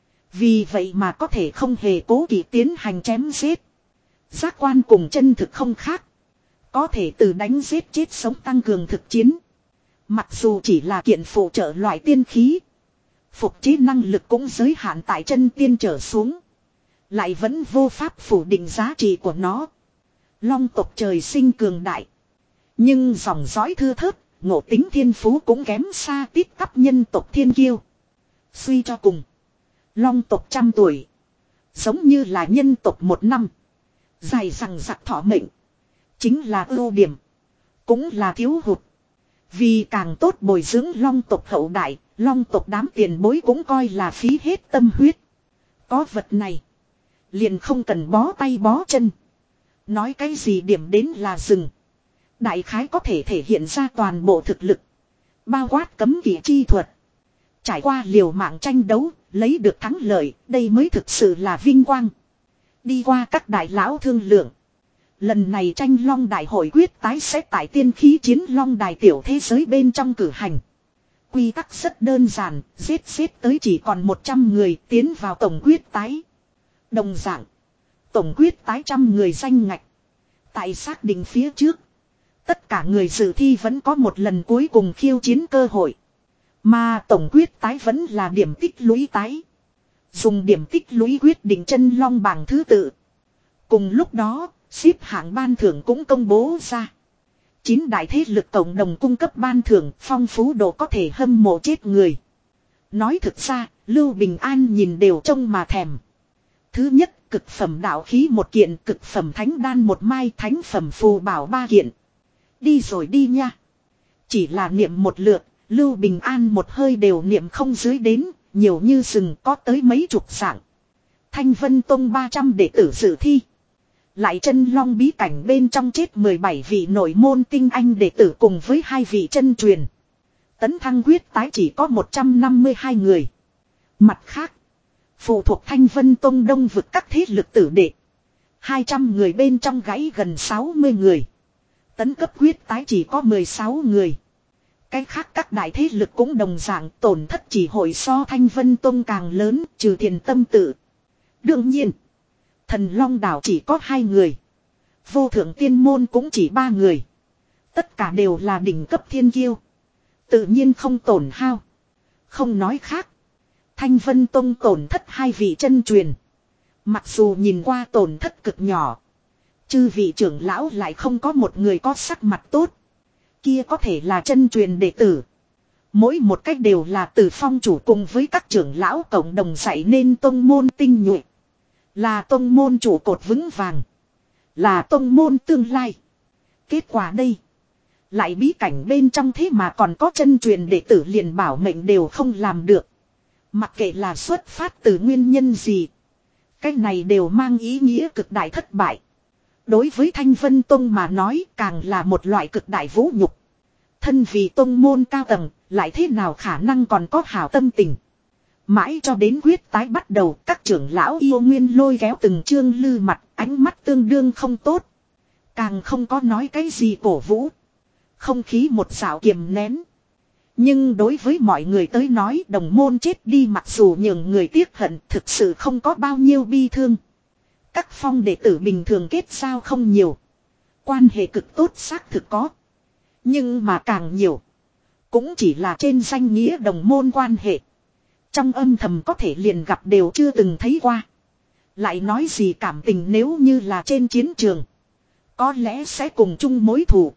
A: Vì vậy mà có thể không hề cố kỵ tiến hành chém giết. Giác quan cùng chân thực không khác. Có thể từ đánh giết chết sống tăng cường thực chiến. Mặc dù chỉ là kiện phụ trợ loại tiên khí. Phục chế năng lực cũng giới hạn tại chân tiên trở xuống. Lại vẫn vô pháp phủ định giá trị của nó. Long tộc trời sinh cường đại. Nhưng dòng dõi thưa thớt, ngộ tính thiên phú cũng kém xa tít cấp nhân tộc thiên kiêu. Suy cho cùng, long tộc trăm tuổi, giống như là nhân tộc một năm. Dài rằng giặc thọ mệnh, chính là ưu điểm, cũng là thiếu hụt. Vì càng tốt bồi dưỡng long tộc hậu đại, long tộc đám tiền bối cũng coi là phí hết tâm huyết. Có vật này, liền không cần bó tay bó chân. Nói cái gì điểm đến là dừng. Đại khái có thể thể hiện ra toàn bộ thực lực. Bao quát cấm kỵ chi thuật. Trải qua liều mạng tranh đấu, lấy được thắng lợi, đây mới thực sự là vinh quang. Đi qua các đại lão thương lượng. Lần này tranh long đại hội quyết tái sẽ tại tiên khí chiến long đài tiểu thế giới bên trong cử hành. Quy tắc rất đơn giản, giết giết tới chỉ còn một trăm người tiến vào tổng quyết tái. Đồng dạng, tổng quyết tái trăm người danh ngạch. Tại xác định phía trước, tất cả người dự thi vẫn có một lần cuối cùng khiêu chiến cơ hội. Mà tổng quyết tái vẫn là điểm tích lũy tái. Dùng điểm tích lũy quyết định chân long bảng thứ tự. Cùng lúc đó, xếp hạng ban thưởng cũng công bố ra. Chín đại thế lực cộng đồng cung cấp ban thưởng, phong phú độ có thể hâm mộ chết người. Nói thực ra, Lưu Bình An nhìn đều trông mà thèm. Thứ nhất, cực phẩm đạo khí một kiện, cực phẩm thánh đan một mai, thánh phẩm phù bảo ba kiện. Đi rồi đi nha. Chỉ là niệm một lượt, Lưu Bình An một hơi đều niệm không dưới đến, nhiều như rừng có tới mấy chục dạng. Thanh Vân Tông ba trăm đệ tử dự thi. Lại chân long bí cảnh bên trong chết mười bảy vị nội môn tinh anh đệ tử cùng với hai vị chân truyền. Tấn thăng quyết tái chỉ có một trăm năm mươi hai người. Mặt khác, phụ thuộc Thanh Vân Tông đông vực các thế lực tử đệ. hai trăm người bên trong gãy gần sáu mươi người. Tấn cấp quyết tái chỉ có mười sáu người. Cái khác các đại thế lực cũng đồng dạng tổn thất chỉ hội so Thanh Vân Tông càng lớn trừ Thiền Tâm Tự. Đương nhiên, Thần Long Đảo chỉ có hai người. Vô thượng tiên môn cũng chỉ ba người. Tất cả đều là đỉnh cấp thiên kiêu. Tự nhiên không tổn hao. Không nói khác. Thanh Vân Tông tổn thất hai vị chân truyền. Mặc dù nhìn qua tổn thất cực nhỏ. Chư vị trưởng lão lại không có một người có sắc mặt tốt. Kia có thể là chân truyền đệ tử. Mỗi một cách đều là từ phong chủ cùng với các trưởng lão cộng đồng dạy nên tông môn tinh nhuệ. Là tông môn trụ cột vững vàng. Là tông môn tương lai. Kết quả đây. Lại bí cảnh bên trong thế mà còn có chân truyền đệ tử liền bảo mệnh đều không làm được. Mặc kệ là xuất phát từ nguyên nhân gì. Cái này đều mang ý nghĩa cực đại thất bại. Đối với Thanh Vân Tông mà nói càng là một loại cực đại vũ nhục. Thân vì tông môn cao tầng, lại thế nào khả năng còn có hảo tâm tình. Mãi cho đến quyết tái bắt đầu, các trưởng lão yêu nguyên lôi kéo từng chương lư mặt, ánh mắt tương đương không tốt. Càng không có nói cái gì cổ vũ. Không khí một xảo kiềm nén. Nhưng đối với mọi người tới nói đồng môn chết đi mặc dù nhường người tiếc hận thực sự không có bao nhiêu bi thương. Các phong đệ tử bình thường kết giao không nhiều. Quan hệ cực tốt xác thực có. Nhưng mà càng nhiều. Cũng chỉ là trên danh nghĩa đồng môn quan hệ. Trong âm thầm có thể liền gặp đều chưa từng thấy qua. Lại nói gì cảm tình nếu như là trên chiến trường. Có lẽ sẽ cùng chung mối thù.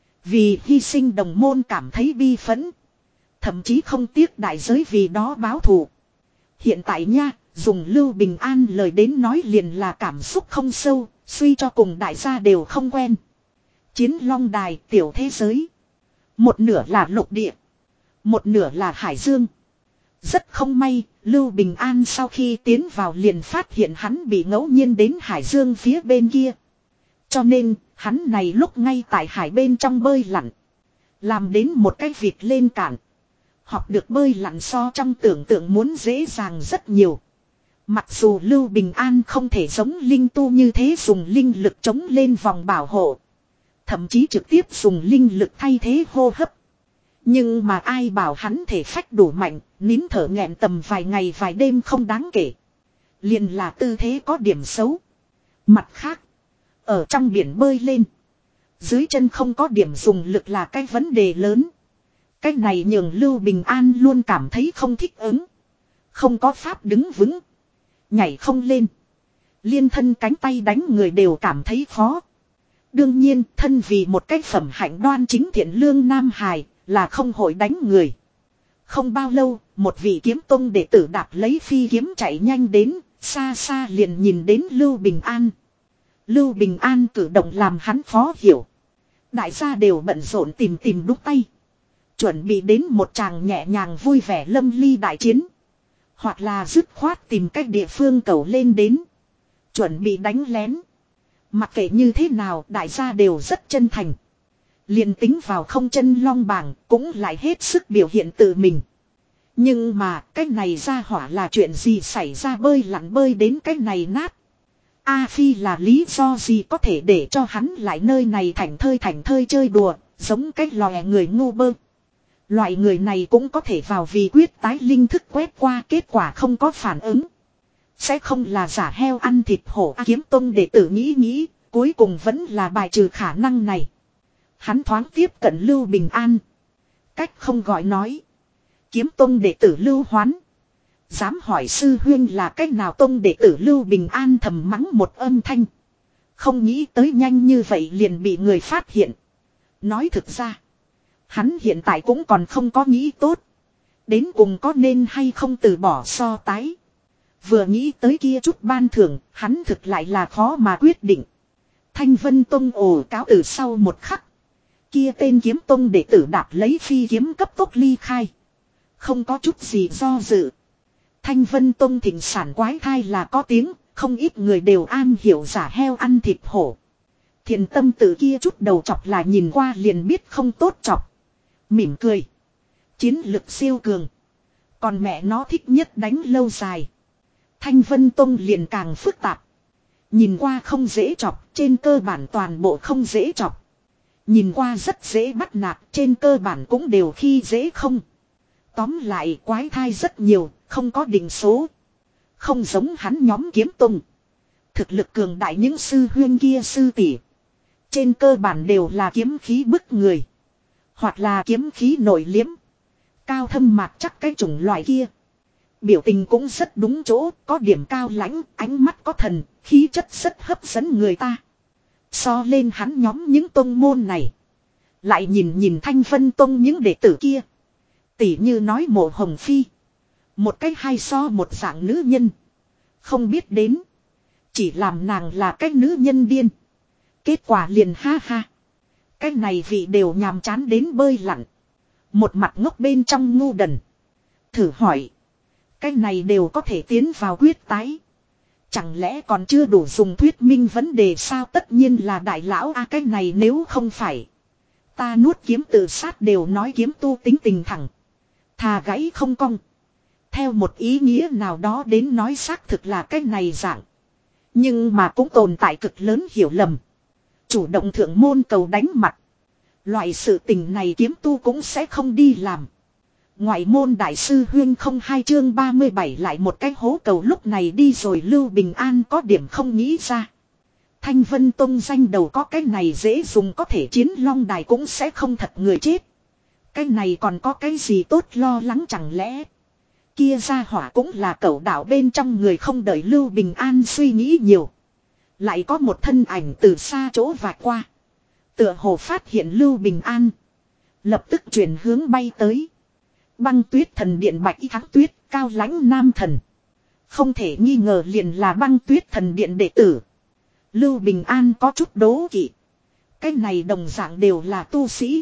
A: Vì hy sinh đồng môn cảm thấy bi phẫn. Thậm chí không tiếc đại giới vì đó báo thù. Hiện tại nha, dùng Lưu Bình An lời đến nói liền là cảm xúc không sâu, suy cho cùng đại gia đều không quen. Chiến Long Đài tiểu thế giới. Một nửa là lục địa. Một nửa là hải dương. Rất không may, Lưu Bình An sau khi tiến vào liền phát hiện hắn bị ngẫu nhiên đến hải dương phía bên kia. Cho nên, hắn này lúc ngay tại hải bên trong bơi lặn. Làm đến một cái vịt lên cạn. Học được bơi lặn so trong tưởng tượng muốn dễ dàng rất nhiều. Mặc dù Lưu Bình An không thể giống linh tu như thế dùng linh lực chống lên vòng bảo hộ. Thậm chí trực tiếp dùng linh lực thay thế hô hấp. Nhưng mà ai bảo hắn thể phách đủ mạnh, nín thở nghẹn tầm vài ngày vài đêm không đáng kể. Liền là tư thế có điểm xấu. Mặt khác, ở trong biển bơi lên. Dưới chân không có điểm dùng lực là cái vấn đề lớn. Cái này nhường Lưu Bình An luôn cảm thấy không thích ứng. Không có pháp đứng vững. Nhảy không lên. Liên thân cánh tay đánh người đều cảm thấy khó. Đương nhiên thân vì một cái phẩm hạnh đoan chính thiện lương nam hài là không hội đánh người. Không bao lâu một vị kiếm tông đệ tử đạp lấy phi kiếm chạy nhanh đến. Xa xa liền nhìn đến Lưu Bình An. Lưu Bình An cử động làm hắn khó hiểu. Đại gia đều bận rộn tìm tìm đúc tay. Chuẩn bị đến một tràng nhẹ nhàng vui vẻ lâm ly đại chiến. Hoặc là dứt khoát tìm cách địa phương cầu lên đến. Chuẩn bị đánh lén. Mặc kệ như thế nào đại gia đều rất chân thành. Liền tính vào không chân long bảng cũng lại hết sức biểu hiện tự mình. Nhưng mà cái này ra hỏa là chuyện gì xảy ra bơi lặn bơi đến cái này nát. A Phi là lý do gì có thể để cho hắn lại nơi này thảnh thơi thảnh thơi chơi đùa, giống cái lòe người ngu bơ. Loại người này cũng có thể vào vì quyết tái linh thức quét qua kết quả không có phản ứng. Sẽ không là giả heo ăn thịt hổ A Kiếm Tông đệ tử nghĩ nghĩ, cuối cùng vẫn là bài trừ khả năng này. Hắn thoáng tiếp cận Lưu Bình An. Cách không gọi nói. Kiếm Tông đệ tử Lưu Hoán. Dám hỏi sư huyên là cách nào Tông đệ tử Lưu Bình An thầm mắng một âm thanh. Không nghĩ tới nhanh như vậy liền bị người phát hiện. Nói thực ra. Hắn hiện tại cũng còn không có nghĩ tốt. Đến cùng có nên hay không từ bỏ so tái. Vừa nghĩ tới kia chút ban thưởng, hắn thực lại là khó mà quyết định. Thanh Vân Tông ồ cáo từ sau một khắc. Kia tên kiếm tông đệ tử đạp lấy phi kiếm cấp tốc ly khai. Không có chút gì do dự. Thanh Vân Tông thịnh sản quái thai là có tiếng, không ít người đều an hiểu giả heo ăn thịt hổ. Thiền tâm tử kia chút đầu chọc là nhìn qua liền biết không tốt chọc. Mỉm cười. Chiến lực siêu cường. Còn mẹ nó thích nhất đánh lâu dài. Thanh Vân Tông liền càng phức tạp. Nhìn qua không dễ chọc, trên cơ bản toàn bộ không dễ chọc. Nhìn qua rất dễ bắt nạt, trên cơ bản cũng đều khi dễ không. Tóm lại quái thai rất nhiều, không có định số. Không giống hắn nhóm kiếm tông. Thực lực cường đại những sư huyên kia sư tỷ. Trên cơ bản đều là kiếm khí bức người. Hoặc là kiếm khí nổi liếm. Cao thâm mạc chắc cái chủng loại kia. Biểu tình cũng rất đúng chỗ, có điểm cao lãnh, ánh mắt có thần, khí chất rất hấp dẫn người ta. So lên hắn nhóm những tông môn này. Lại nhìn nhìn Thanh Vân Tông những đệ tử kia. Tỉ như nói Mộ Hồng Phi. Một cách hay so một dạng nữ nhân. Không biết đến. Chỉ làm nàng là cách nữ nhân điên. Kết quả liền ha ha. Cái này vị đều nhàm chán đến bơi lặn. Một mặt ngốc bên trong ngu đần. Thử hỏi. Cái này đều có thể tiến vào quyết tái. Chẳng lẽ còn chưa đủ dùng thuyết minh vấn đề sao tất nhiên là đại lão a à, cái này nếu không phải. Ta nuốt kiếm tự sát đều nói kiếm tu tính tình thẳng. Thà gãy không cong. Theo một ý nghĩa nào đó đến nói xác thực là cái này dạng. Nhưng mà cũng tồn tại cực lớn hiểu lầm. Chủ động thượng môn cầu đánh mặt. Loại sự tình này kiếm tu cũng sẽ không đi làm. Ngoại môn đại sư huyên không hai chương ba mươi bảy lại một cái hố cầu lúc này đi rồi Lưu Bình An có điểm không nghĩ ra. Thanh Vân Tông danh đầu có cái này dễ dùng có thể chiến long đài cũng sẽ không thật người chết. Cái này còn có cái gì tốt lo lắng chẳng lẽ. Kia ra hỏa cũng là cẩu đạo bên trong người không đợi Lưu Bình An suy nghĩ nhiều. Lại có một thân ảnh từ xa chỗ vạch qua. Tựa hồ phát hiện Lưu Bình An. Lập tức chuyển hướng bay tới. Băng tuyết thần điện bạch y thắng tuyết, cao lãnh nam thần. Không thể nghi ngờ liền là băng tuyết thần điện đệ tử. Lưu Bình An có chút đố kỵ. Cái này đồng dạng đều là tu sĩ.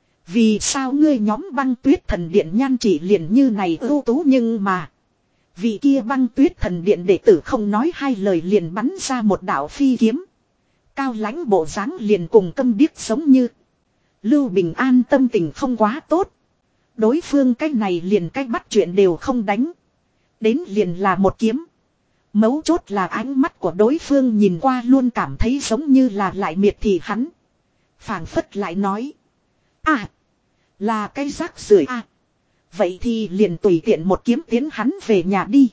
A: Vì sao ngươi nhóm băng tuyết thần điện nhan chỉ liền như này ưu tú nhưng mà. Vị kia băng tuyết thần điện đệ tử không nói hai lời liền bắn ra một đạo phi kiếm. Cao lãnh bộ dáng liền cùng câm điếc giống như. Lưu Bình An tâm tình không quá tốt. Đối phương cái này liền cách bắt chuyện đều không đánh. Đến liền là một kiếm. Mấu chốt là ánh mắt của đối phương nhìn qua luôn cảm thấy giống như là lại miệt thị hắn. Phảng phất lại nói. À. Là cái rác rưởi à. Vậy thì liền tùy tiện một kiếm tiến hắn về nhà đi.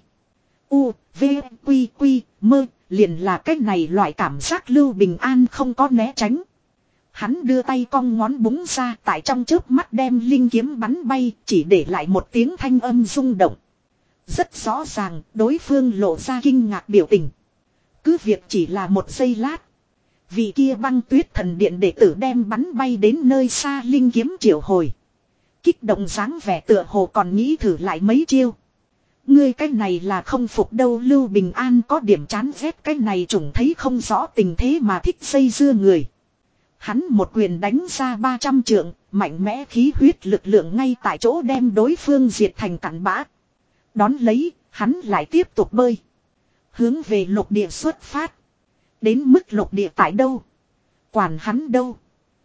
A: U, V, Quy, Quy, Mơ. Liền là cái này loại cảm giác Lưu Bình An không có né tránh. Hắn đưa tay cong ngón búng ra tại trong chớp mắt đem linh kiếm bắn bay chỉ để lại một tiếng thanh âm rung động. Rất rõ ràng đối phương lộ ra kinh ngạc biểu tình. Cứ việc chỉ là một giây lát. Vị kia băng tuyết thần điện đệ tử đem bắn bay đến nơi xa linh kiếm triệu hồi. Kích động dáng vẻ tựa hồ còn nghĩ thử lại mấy chiêu. Ngươi cái này là không phục đâu Lưu Bình An có điểm chán ghét cái này trùng thấy không rõ tình thế mà thích dây dưa người. Hắn một quyền đánh ra ba trăm trượng, mạnh mẽ khí huyết lực lượng ngay tại chỗ đem đối phương diệt thành cặn bã. Đón lấy, hắn lại tiếp tục bơi. Hướng về lục địa xuất phát. Đến mức lục địa tại đâu? Quản hắn đâu?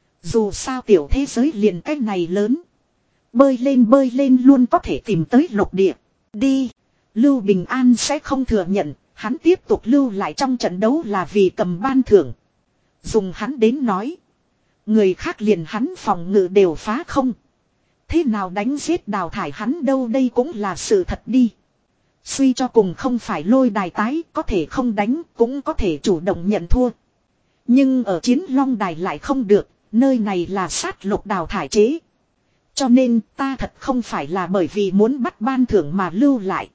A: Dù sao tiểu thế giới liền cái này lớn. Bơi lên bơi lên luôn có thể tìm tới lục địa. Đi. Lưu Bình An sẽ không thừa nhận, hắn tiếp tục lưu lại trong trận đấu là vì cầm ban thưởng. Dùng hắn đến nói. Người khác liền hắn phòng ngự đều phá không. Thế nào đánh giết đào thải hắn đâu đây cũng là sự thật đi. Suy cho cùng không phải lôi đài tái, có thể không đánh, cũng có thể chủ động nhận thua. Nhưng ở chiến long đài lại không được, nơi này là sát lục đào thải chế. Cho nên ta thật không phải là bởi vì muốn bắt ban thưởng mà lưu lại.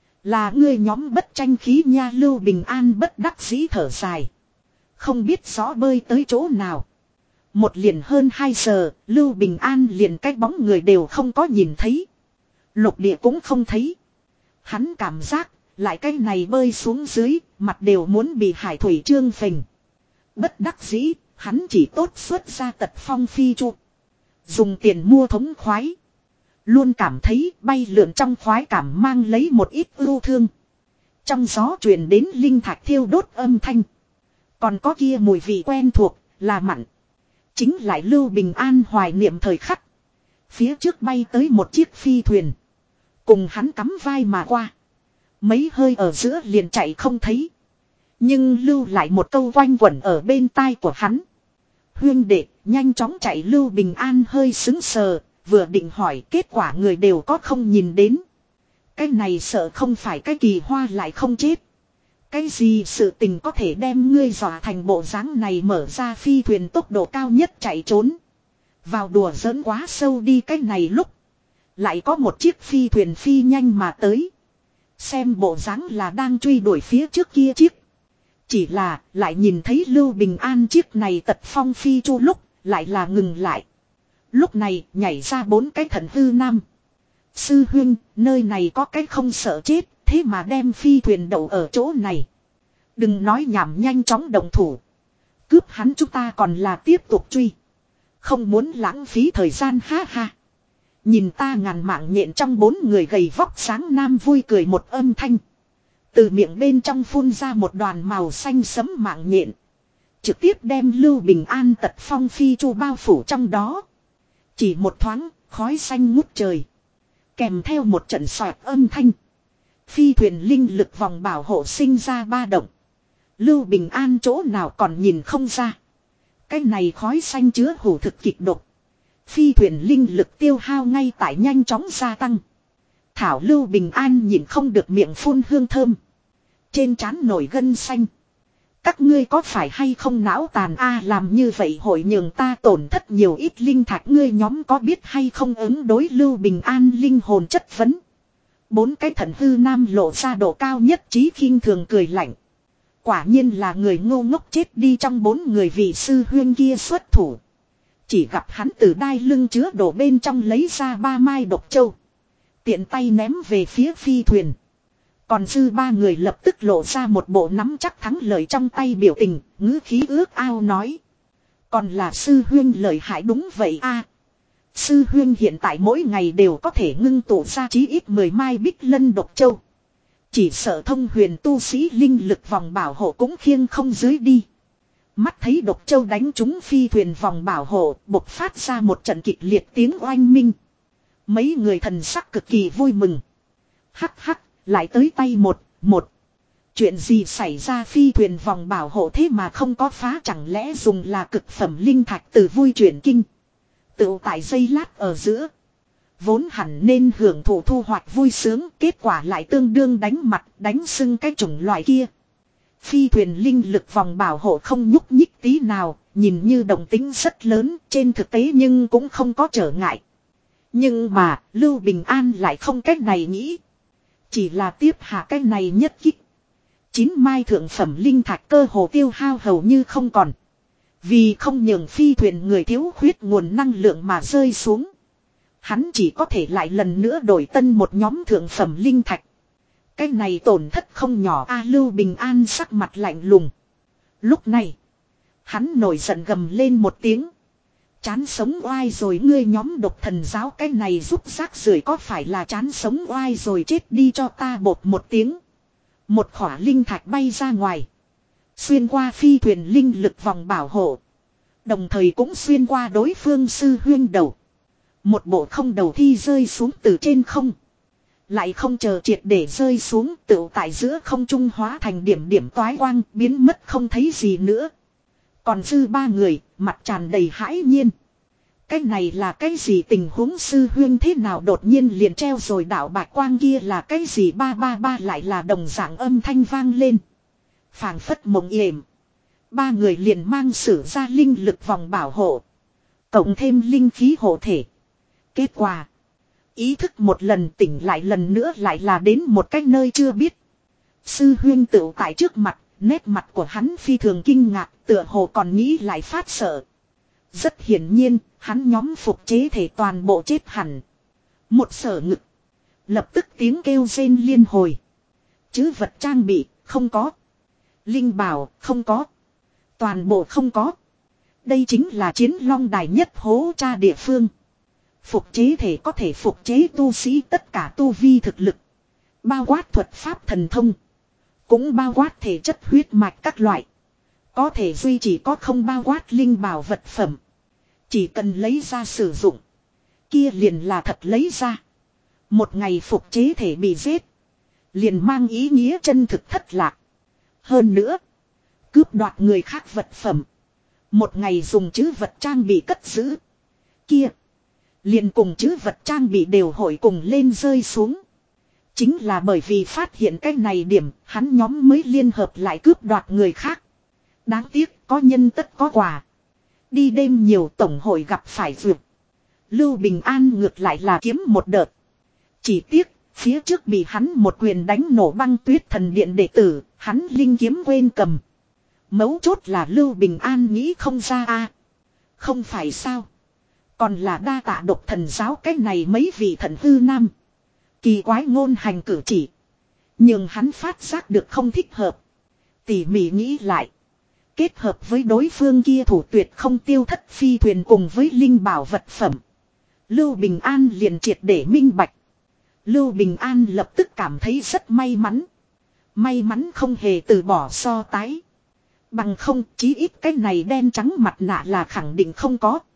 A: Là ngươi nhóm bất tranh khí nha Lưu Bình An bất đắc dĩ thở dài. Không biết rõ bơi tới chỗ nào. Một liền hơn hai giờ, Lưu Bình An liền cái bóng người đều không có nhìn thấy. Lục địa cũng không thấy. Hắn cảm giác, lại cái này bơi xuống dưới, mặt đều muốn bị hải thủy trương phình. Bất đắc dĩ, hắn chỉ tốt xuất ra tật phong phi chu. Dùng tiền mua thống khoái. Luôn cảm thấy bay lượn trong khoái cảm mang lấy một ít ưu thương. Trong gió truyền đến linh thạch thiêu đốt âm thanh. Còn có kia mùi vị quen thuộc, là mặn. Chính lại Lưu Bình An hoài niệm thời khắc. Phía trước bay tới một chiếc phi thuyền. Cùng hắn cắm vai mà qua. Mấy hơi ở giữa liền chạy không thấy. Nhưng lưu lại một câu quanh quẩn ở bên tai của hắn. Huyên đệ, nhanh chóng chạy Lưu Bình An hơi xứng sờ. Vừa định hỏi kết quả người đều có không nhìn đến. Cái này sợ không phải cái kỳ hoa lại không chết. Cái gì sự tình có thể đem ngươi dọa thành bộ dáng này mở ra phi thuyền tốc độ cao nhất chạy trốn. Vào đùa giỡn quá sâu đi cái này lúc. Lại có một chiếc phi thuyền phi nhanh mà tới. Xem bộ dáng là đang truy đuổi phía trước kia chiếc. Chỉ là lại nhìn thấy Lưu Bình An chiếc này tật phong phi chu lúc lại là ngừng lại. Lúc này nhảy ra bốn cái thần hư nam. Sư huynh, nơi này có cái không sợ chết, thế mà đem phi thuyền đậu ở chỗ này. Đừng nói nhảm nhanh chóng động thủ. Cướp hắn chúng ta còn là tiếp tục truy. Không muốn lãng phí thời gian ha ha. Nhìn ta ngàn mạng nhện trong bốn người gầy vóc sáng nam vui cười một âm thanh. Từ miệng bên trong phun ra một đoàn màu xanh sẫm mạng nhện. Trực tiếp đem Lưu Bình An tật phong phi chu bao phủ trong đó. Chỉ một thoáng, khói xanh ngút trời. Kèm theo một trận xoẹt âm thanh. Phi thuyền linh lực vòng bảo hộ sinh ra ba động. Lưu Bình An chỗ nào còn nhìn không ra. Cái này khói xanh chứa hủ thực kịch độc. Phi thuyền linh lực tiêu hao ngay tại nhanh chóng gia tăng. Thảo Lưu Bình An nhìn không được miệng phun hương thơm. Trên trán nổi gân xanh. Các ngươi có phải hay không não tàn a làm như vậy hội nhường ta tổn thất nhiều ít linh thạch, ngươi nhóm có biết hay không ứng đối Lưu Bình An linh hồn chất vấn. Bốn cái thần hư nam lộ ra độ cao nhất trí khinh thường cười lạnh. Quả nhiên là người ngu ngốc chết đi trong bốn người vị sư huyên kia xuất thủ. Chỉ gặp hắn từ đai lưng chứa đồ bên trong lấy ra ba mai độc châu. Tiện tay ném về phía phi thuyền. Còn dư ba người lập tức lộ ra một bộ nắm chắc thắng lợi trong tay biểu tình, ngữ khí ước ao nói. Còn là sư huyên lợi hại đúng vậy a. Sư huyên hiện tại mỗi ngày đều có thể ngưng tụ ra chí ít mười mai bích lân độc châu. Chỉ sợ thông huyền tu sĩ linh lực vòng bảo hộ cũng khiêng không dưới đi. Mắt thấy độc châu đánh trúng phi thuyền vòng bảo hộ, bộc phát ra một trận kịch liệt tiếng oanh minh. Mấy người thần sắc cực kỳ vui mừng. Hắc hắc, lại tới tay một, một. Chuyện gì xảy ra, phi thuyền vòng bảo hộ thế mà không có phá, chẳng lẽ dùng là cực phẩm linh thạch từ vui chuyển kinh. Tự tại giây lát ở giữa. Vốn hẳn nên hưởng thụ thu hoạch vui sướng, kết quả lại tương đương đánh mặt, đánh sưng cái chủng loại kia. Phi thuyền linh lực vòng bảo hộ không nhúc nhích tí nào, nhìn như động tính rất lớn, trên thực tế nhưng cũng không có trở ngại. Nhưng mà, Lưu Bình An lại không cách này nghĩ. Chỉ là tiếp hạ cái này nhất kích. Chín mai thượng phẩm linh thạch cơ hồ tiêu hao hầu như không còn. Vì không nhường phi thuyền người thiếu khuyết nguồn năng lượng mà rơi xuống. Hắn chỉ có thể lại lần nữa đổi tân một nhóm thượng phẩm linh thạch. Cái này tổn thất không nhỏ a. Lưu Bình An sắc mặt lạnh lùng. Lúc này, hắn nổi giận gầm lên một tiếng. Chán sống oai rồi, ngươi nhóm độc thần giáo cái này giúp rác rưởi có phải là chán sống oai rồi, chết đi cho ta bột một tiếng. Một khỏa linh thạch bay ra ngoài. Xuyên qua phi thuyền linh lực vòng bảo hộ. Đồng thời cũng xuyên qua đối phương sư huyên đầu. Một bộ không đầu thi rơi xuống từ trên không. Lại không chờ triệt để rơi xuống, tựu tại giữa không trung hóa thành điểm điểm toái quang, biến mất không thấy gì nữa. Còn dư ba người, mặt tràn đầy hãi nhiên. Cái này là cái gì tình huống, sư huyên thế nào đột nhiên liền treo rồi, đạo bạch quang kia là cái gì, ba ba ba lại là đồng dạng âm thanh vang lên. Phảng phất mộng yểm. Ba người liền mang sử ra linh lực vòng bảo hộ. Cộng thêm linh khí hộ thể. Kết quả. Ý thức một lần tỉnh lại lần nữa lại là đến một cái nơi chưa biết. Sư huyên tựu tại trước mặt, nét mặt của hắn phi thường kinh ngạc, tựa hồ còn nghĩ lại phát sợ. Rất hiển nhiên, hắn nhóm phục chế thể toàn bộ chết hẳn. Một sở ngực. Lập tức tiếng kêu rên liên hồi. Chứ vật trang bị, không có. Linh bảo, không có. Toàn bộ không có. Đây chính là chiến long đài nhất hố tra địa phương. Phục chế thể có thể phục chế tu sĩ tất cả tu vi thực lực. Bao quát thuật pháp thần thông. Cũng bao quát thể chất huyết mạch các loại. Có thể duy chỉ có không bao quát linh bảo vật phẩm. Chỉ cần lấy ra sử dụng. Kia liền là thật lấy ra. Một ngày phục chế thể bị giết. Liền mang ý nghĩa chân thực thất lạc. Hơn nữa. Cướp đoạt người khác vật phẩm. Một ngày dùng chứ vật trang bị cất giữ. Kia. Liền cùng chứ vật trang bị đều hội cùng lên rơi xuống. Chính là bởi vì phát hiện cái này điểm, hắn nhóm mới liên hợp lại cướp đoạt người khác. Đáng tiếc có nhân tất có quả. Đi đêm nhiều tổng hội gặp phải vượt. Lưu Bình An ngược lại là kiếm một đợt. Chỉ tiếc, phía trước bị hắn một quyền đánh nổ băng tuyết thần điện đệ tử, hắn linh kiếm quên cầm. Mấu chốt là Lưu Bình An nghĩ không ra a. Không phải sao. Còn là đa tạ độc thần giáo cái này mấy vị thần hư nam. Kỳ quái ngôn hành cử chỉ. Nhưng hắn phát giác được không thích hợp. Tỉ mỉ nghĩ lại. Kết hợp với đối phương kia thủ tuyệt không tiêu thất phi thuyền cùng với linh bảo vật phẩm. Lưu Bình An liền triệt để minh bạch. Lưu Bình An lập tức cảm thấy rất may mắn. May mắn không hề từ bỏ so tái. Bằng không chí ít cái này đen trắng mặt nạ là khẳng định không có.